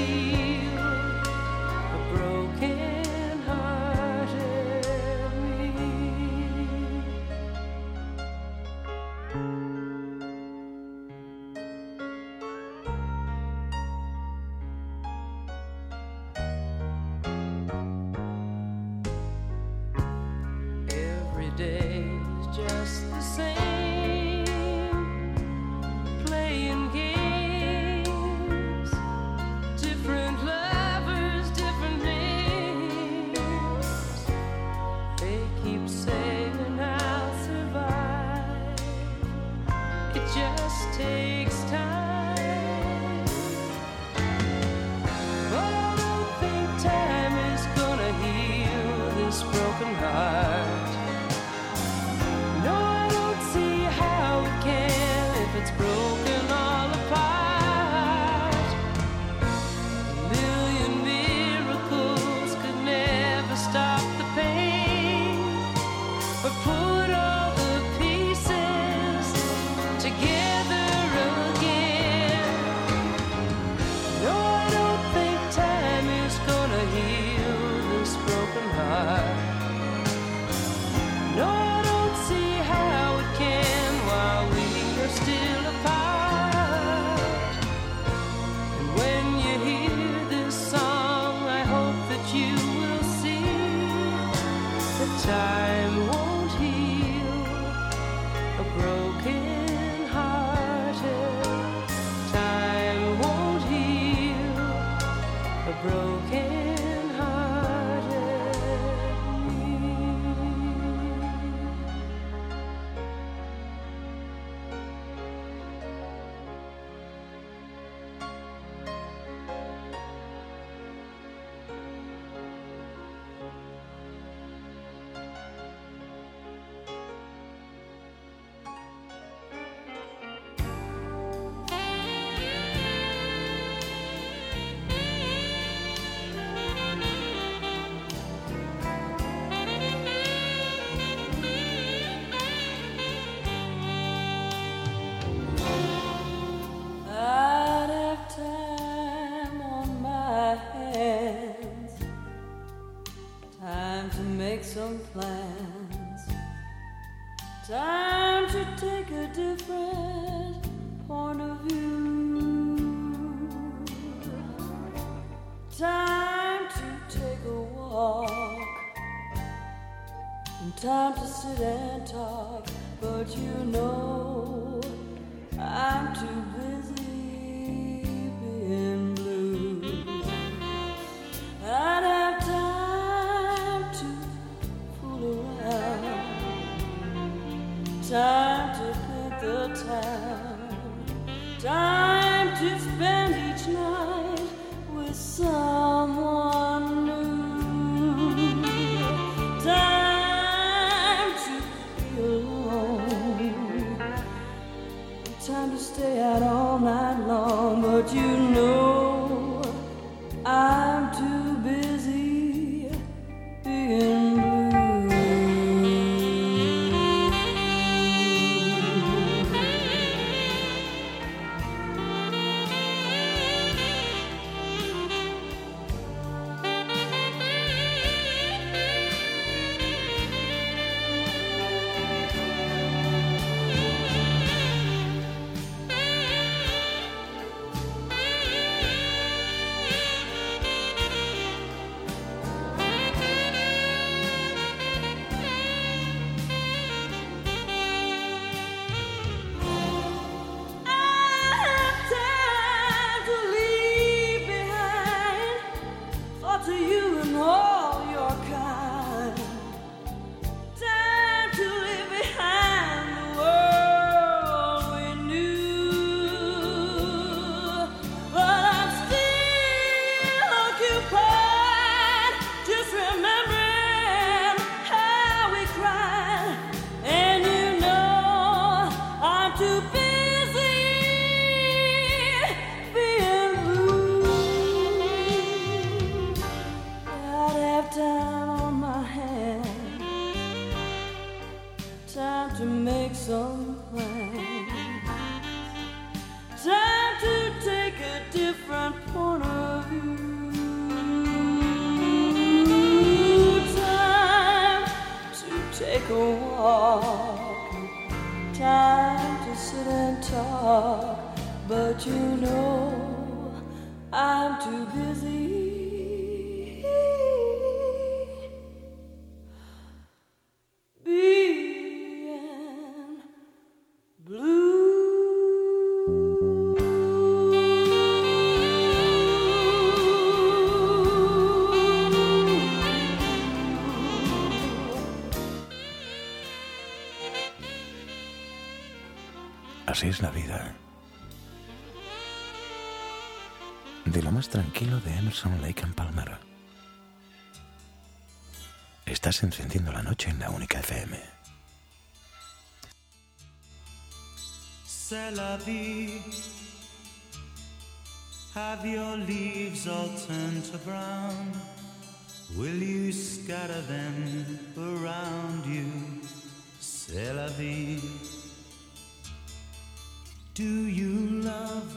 time to sit and talk, but you know I'm too busy being blue. I'd have time to fool around, time to paint the town, time to spend each night with someone new. Time to be alone, time to stay out all night long, but you know I'm too busy being blue. To you and all your kind, time to leave behind the world we knew, but I'm still occupied, just remembering how we cried, and you know I'm too busy being blue. I'd have time on my hand, time to make some plans, time to take a different point of view, time to take a walk, time to sit and talk, but you know I'm too busy being blue. Así es la vida. De lo más tranquilo de Emerson, Lake and Palmer. Estás encendiendo la noche en la única FM. C'est la vie. Have your leaves all turned to brown? Will you scatter them around you? C'est la vie. Do you love?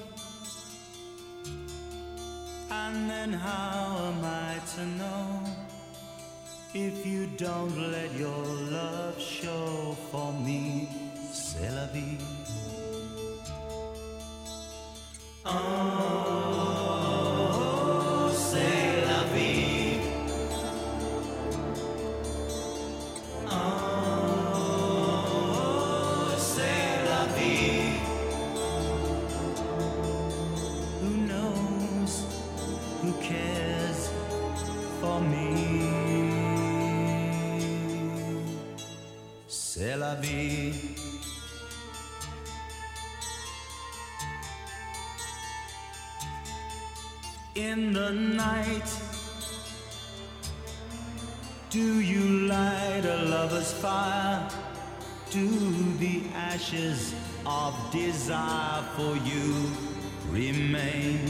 And then how am I to know if you don't let your love show for me? C'est la vie. Oh, c'est la vie. Oh, c'est la vie. Who knows? Who cares for me? C'est la vie. In the night, do you light a lover's fire? Do the ashes of desire for you remain?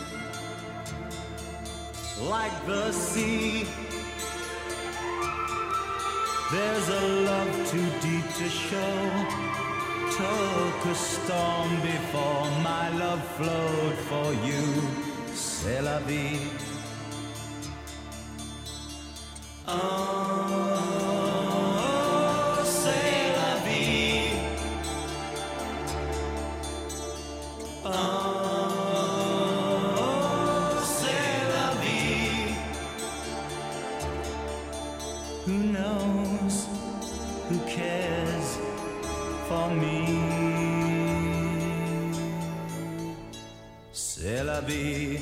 Like the sea, there's a love too deep to show. Took a storm before my love flowed for you. C'est la vie. Oh, c'est la vie. Oh, c'est la vie. Who knows? vie.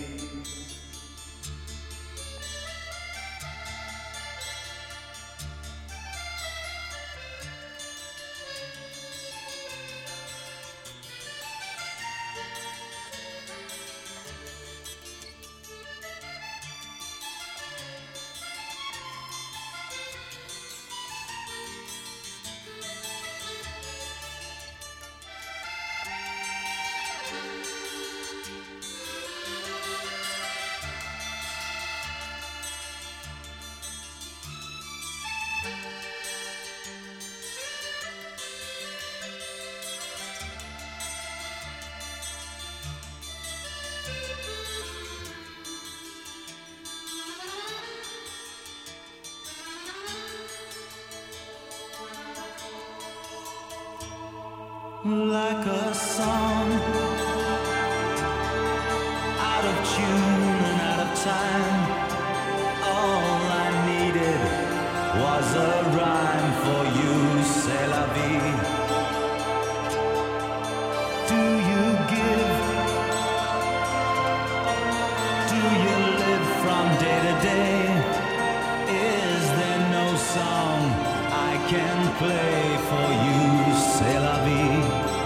Like a song, out of tune and out of time. All I needed was a rhyme for you, c'est la vie. Do you give? Do you live from day to day? Is there no song I can play for you, c'est la vie?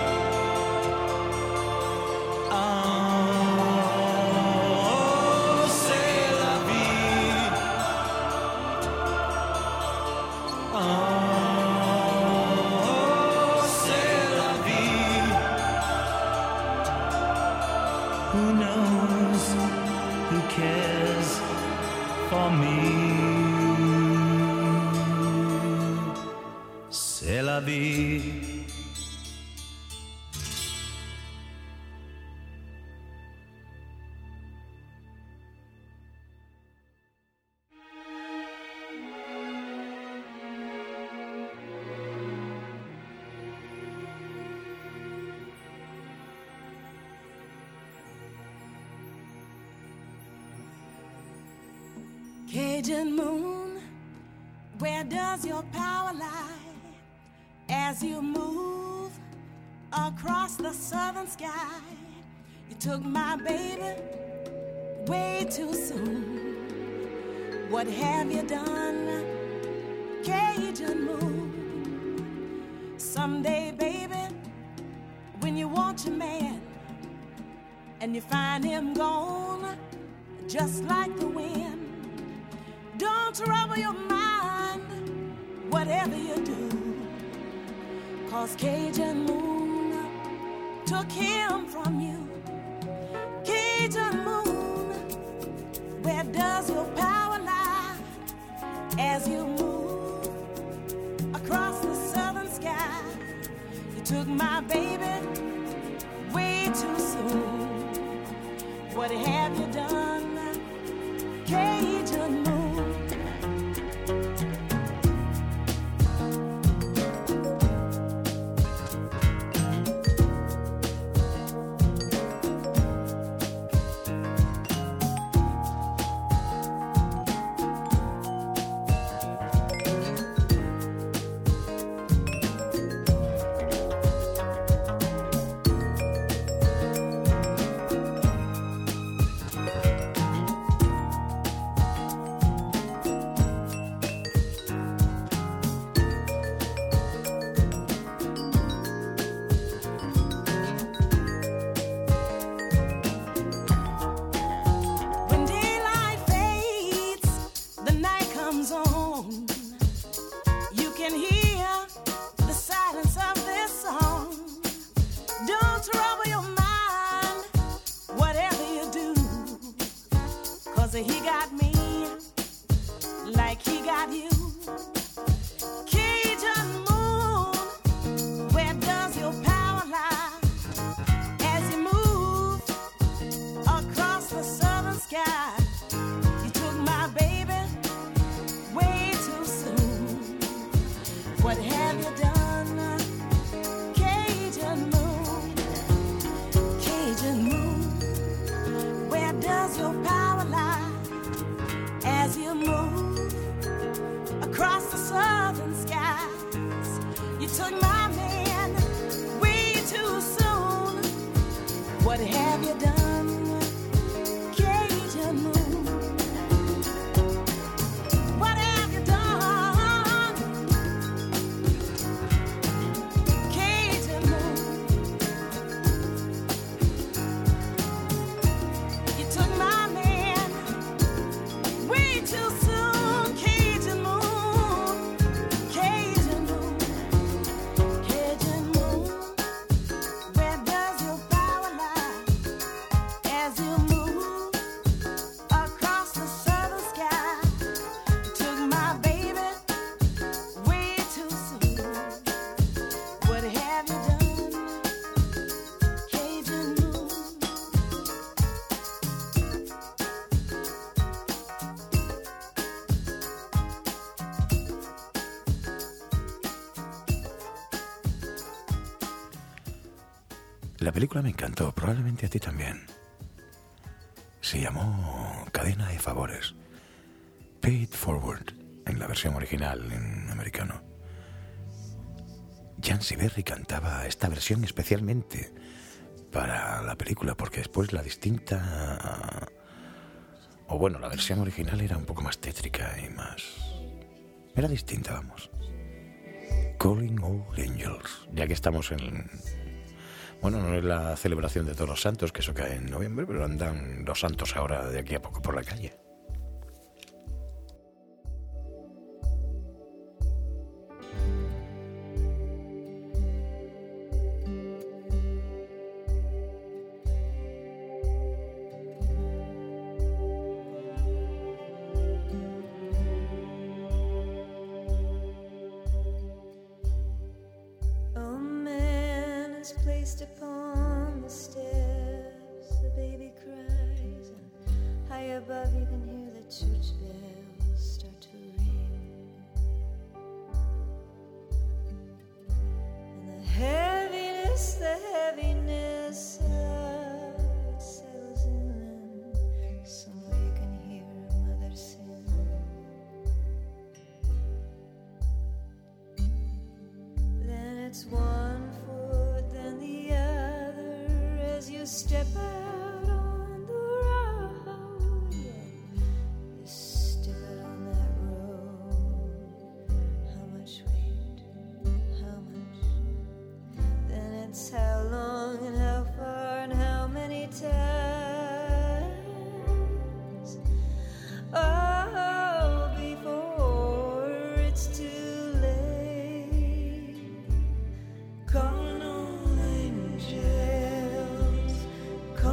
Who knows, who cares for me? C'est la vie. Cajun moon, where does your power lie as you move across the southern sky? You took my baby way too soon. What have you done, Cajun moon? Someday, baby, when you want your man and you find him gone, just like the wind, don't trouble your mind, whatever you do, 'cause Cajun moon took him from you. Cajun moon, where does your power lie as you move across the southern sky? You took my baby way too soon. What have you done, Cajun moon? He got me like he got you. Cajun moon, where does your power lie as you move across the southern sky? You took my baby way too soon. What have you done, Cajun moon? Cajun moon, where does your power lie as you move across the southern skies? You took my man way too soon. What have you done, La película me encantó, probablemente a ti también. Se llamó Cadena de Favores, Pay It Forward, en la versión original en americano. Jancy Berry cantaba esta versión especialmente para la película, porque después la distinta, o bueno, la versión original era un poco más tétrica y más... era distinta, vamos. Calling All Angels, ya que estamos en... Bueno, no es la celebración de todos los santos, que eso cae en noviembre, pero andan los santos ahora de aquí a poco por la calle. Placed upon the steps, the baby cries, and high above you can hear the church bells start to ring. And the heaviness of it settles in, and somewhere you can hear a mother sing. Then it's one foot, then the other, as you step out on the road. Yeah, you step out on that road. How much weight? How much? Then it's how long and how far and how many times. Oh, before it's too late. Calling all angels,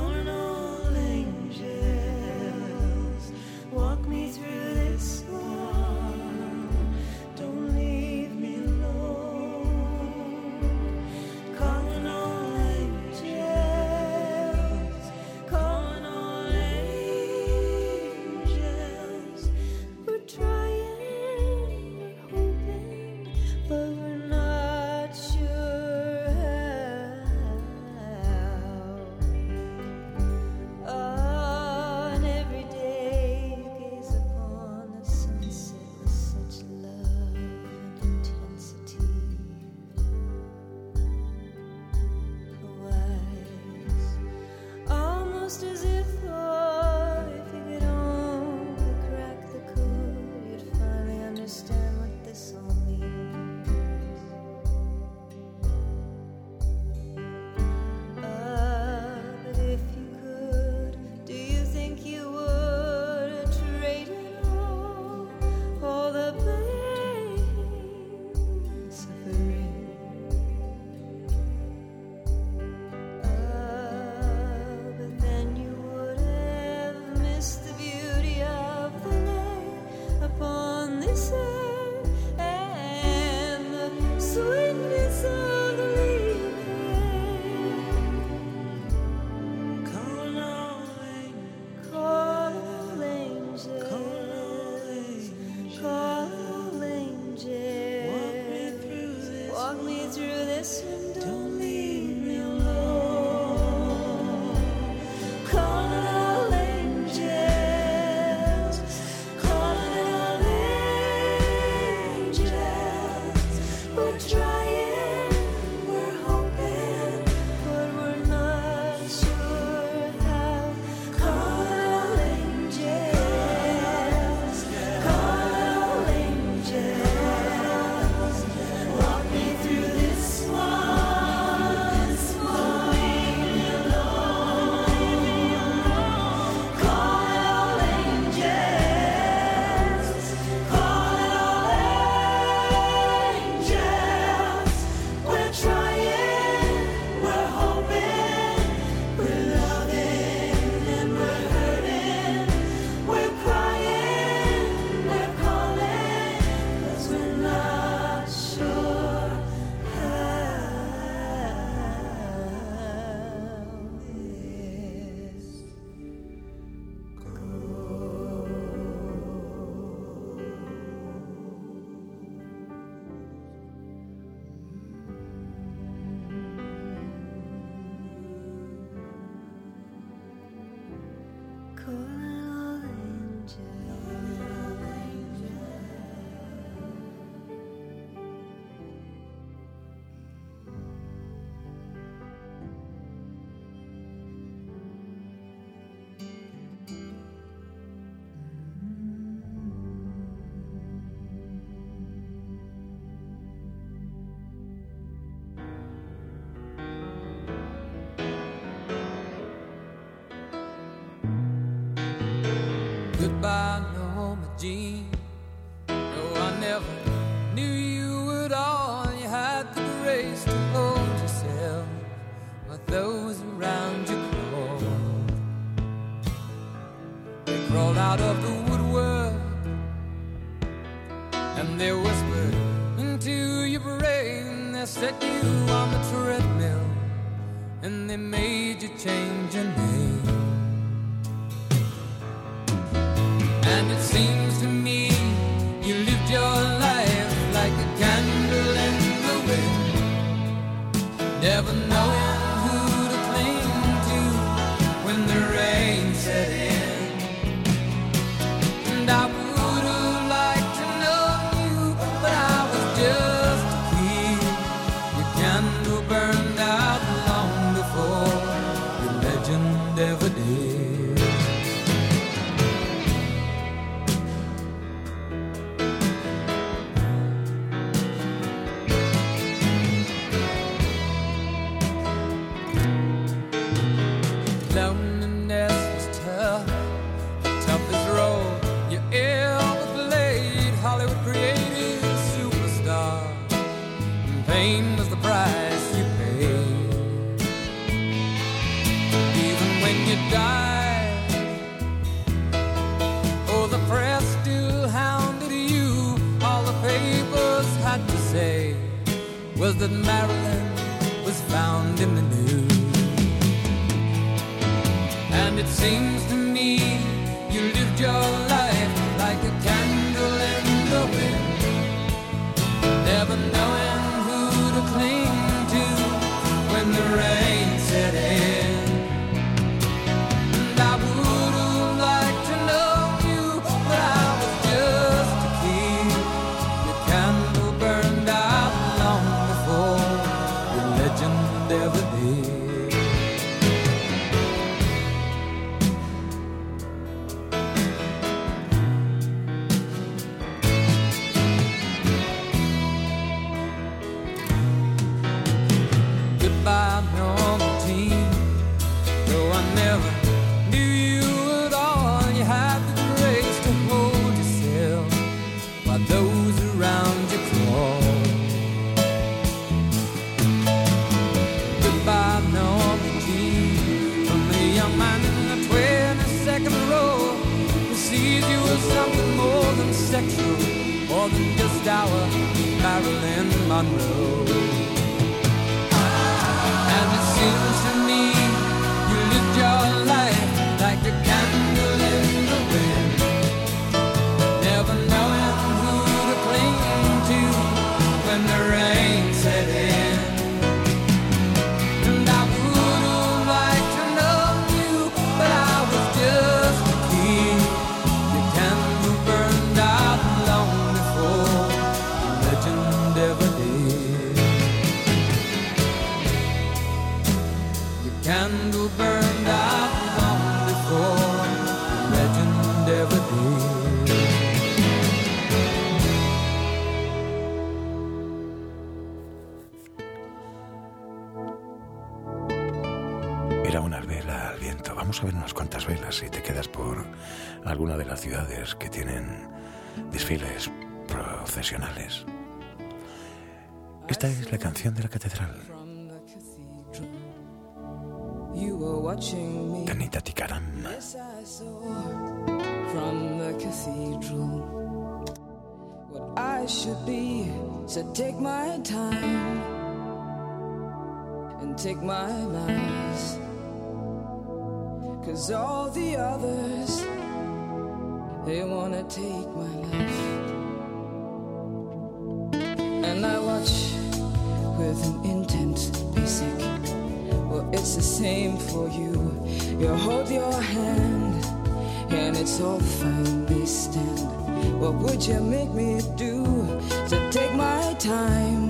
Jean. No, I never knew you at all. You had the grace to hold yourself while those around you crawled. They crawled out of the woodwork and they whispered into your brain. They set you on the treadmill and they made you change your name. And it seems to me you lived your life like a candle in the wind, never knowing who to cling to when the rain set in. And I would have liked to know you, but I was just a kid. Your candle burned out long before your legend ever did. Loneliness was tough, the toughest role you ever played. Hollywood created a superstar, and pain was the price you paid. Even when you died, oh, the press still hounded you. All the papers had to say was that Marilyn was found in the news. And it seems to me you lived your life like a candle in the wind, never knowing who to cling to when the rain set in. And I would have liked to know you, but I was just a kid. Your candle burned out long before your legend ever did. Goodbye, normal teen. Though I never knew you at all, you had the grace to hold yourself while those around you crawled. Goodbye, normal teen. From the young man in the 22nd row who sees you as something more than sexual, more than just our Marilyn Monroe. And it seems to me you lived your life like a candle in the wind, never knowing who to cling to when the rain set in. And I would have liked to know you, but I was just a kid. Your candle burned out long before your legend ever did. Candle burned out long before the legend ever did. Era una vela al viento. Vamos a ver unas cuantas velas si te quedas por alguna de las ciudades que tienen desfiles procesionales. Esta es la canción de la catedral. You were watching me. Tanita Tikaram. Yes, I saw from the cathedral what I should be. So take my time and take my lies, 'cause all the others, they wanna take my life. And I watch with an intent basic. Well, it's the same for you. You hold your hand and it's all fine, they stand. What would you make me do? So take my time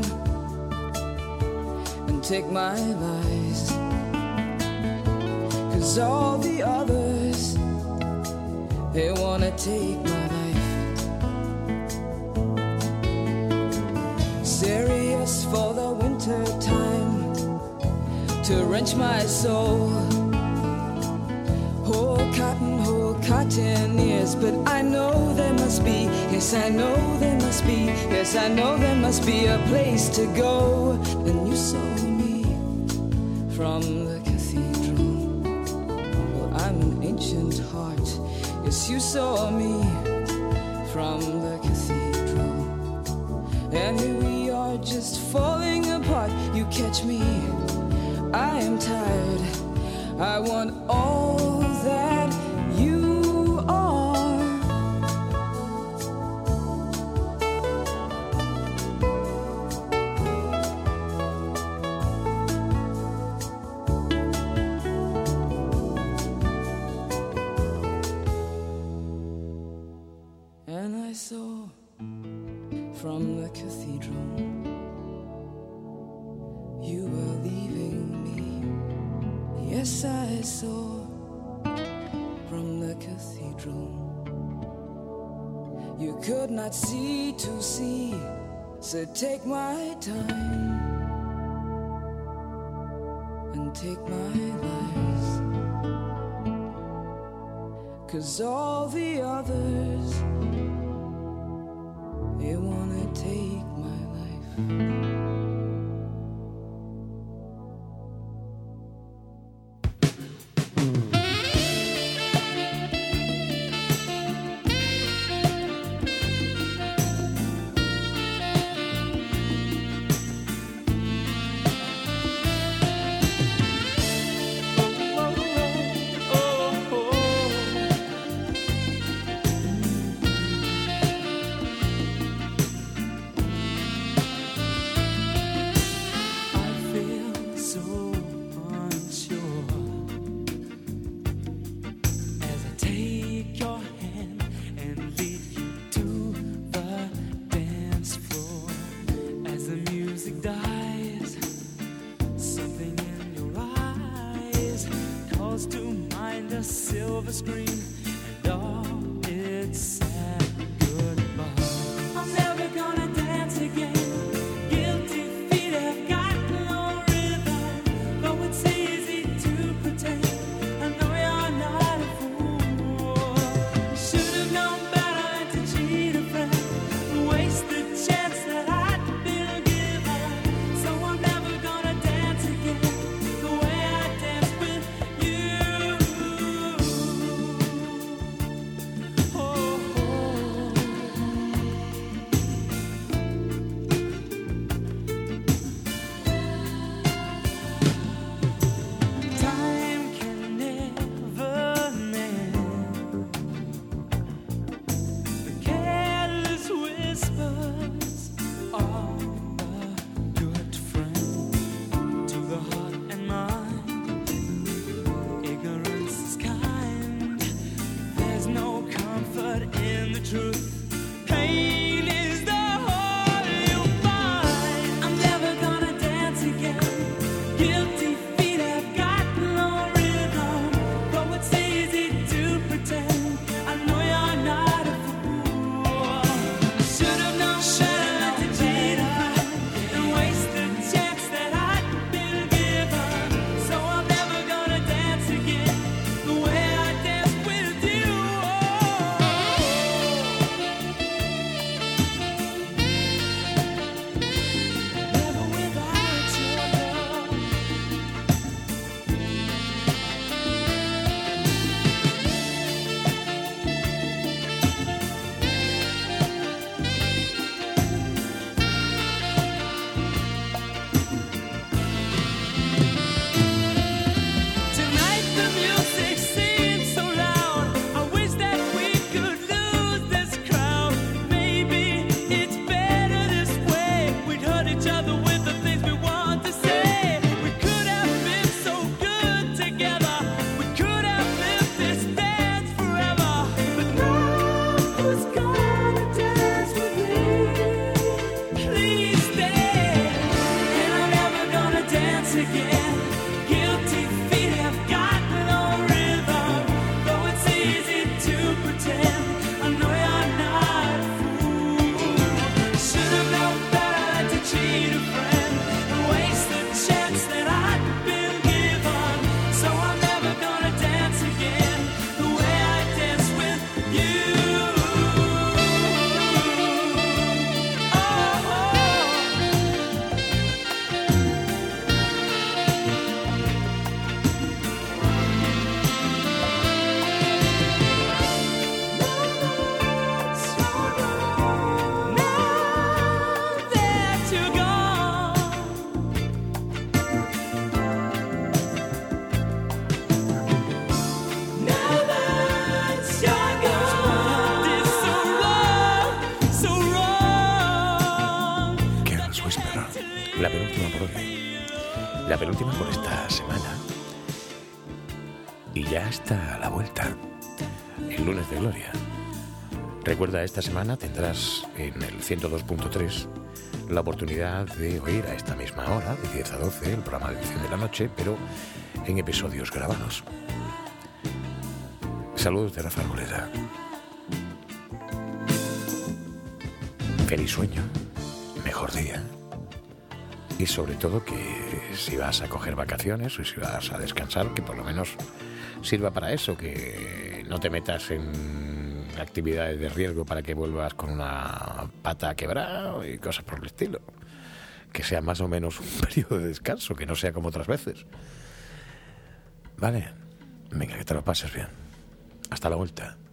and take my lies, 'cause all the others, they wanna take my life. Serious for the winter time, to wrench my soul. cotton ears, but I know there must be, yes I know there must be, yes I know there must be a place to go. And you saw me from the cathedral. Well, I'm an ancient heart. Yes, you saw me from the cathedral. And here we are just falling apart. You catch me, I am tired. I want all that you are. And I saw from the cathedral you were leaving me. Yes, I saw from the cathedral you could not see to see. So take my time and take my lies, 'cause all the others, they wanna take my life. Silver screen and all its sad goodbye. I'm never gonna dance again. Guilty feet have got no rhythm, though it's easy to pretend. I know you're not a fool. Should have known better than to cheat a friend, waste the chance that I'd been given. So I'm never gonna dance again the way I danced with you. Time can never mend the careless whispers of a good friend to the heart and mind. Ignorance is kind. There's no comfort in the truth. Pain is the whole you find. I'm never gonna dance again. Guilty feet have got no rhythm, though it's easy to pretend. I know you're not a fool. Should have known better to cheat a friend and waste the chance that I'd been given. So I'm never gonna dance again the way I danced with you. La penúltima por hoy. La penúltima por esta semana. Y ya está a la vuelta. El lunes de gloria. Recuerda, esta semana tendrás en el 102.3 la oportunidad de oír a esta misma hora, de 10 a 12, el programa de edición de la noche, pero en episodios grabados. Saludos de Rafa Arboleda. Feliz sueño, mejor día. Y sobre todo que si vas a coger vacaciones o si vas a descansar, que por lo menos sirva para eso, que no te metas en actividades de riesgo para que vuelvas con una pata quebrada y cosas por el estilo. Que sea más o menos un periodo de descanso, que no sea como otras veces. Vale, venga, que te lo pases bien. Hasta la vuelta.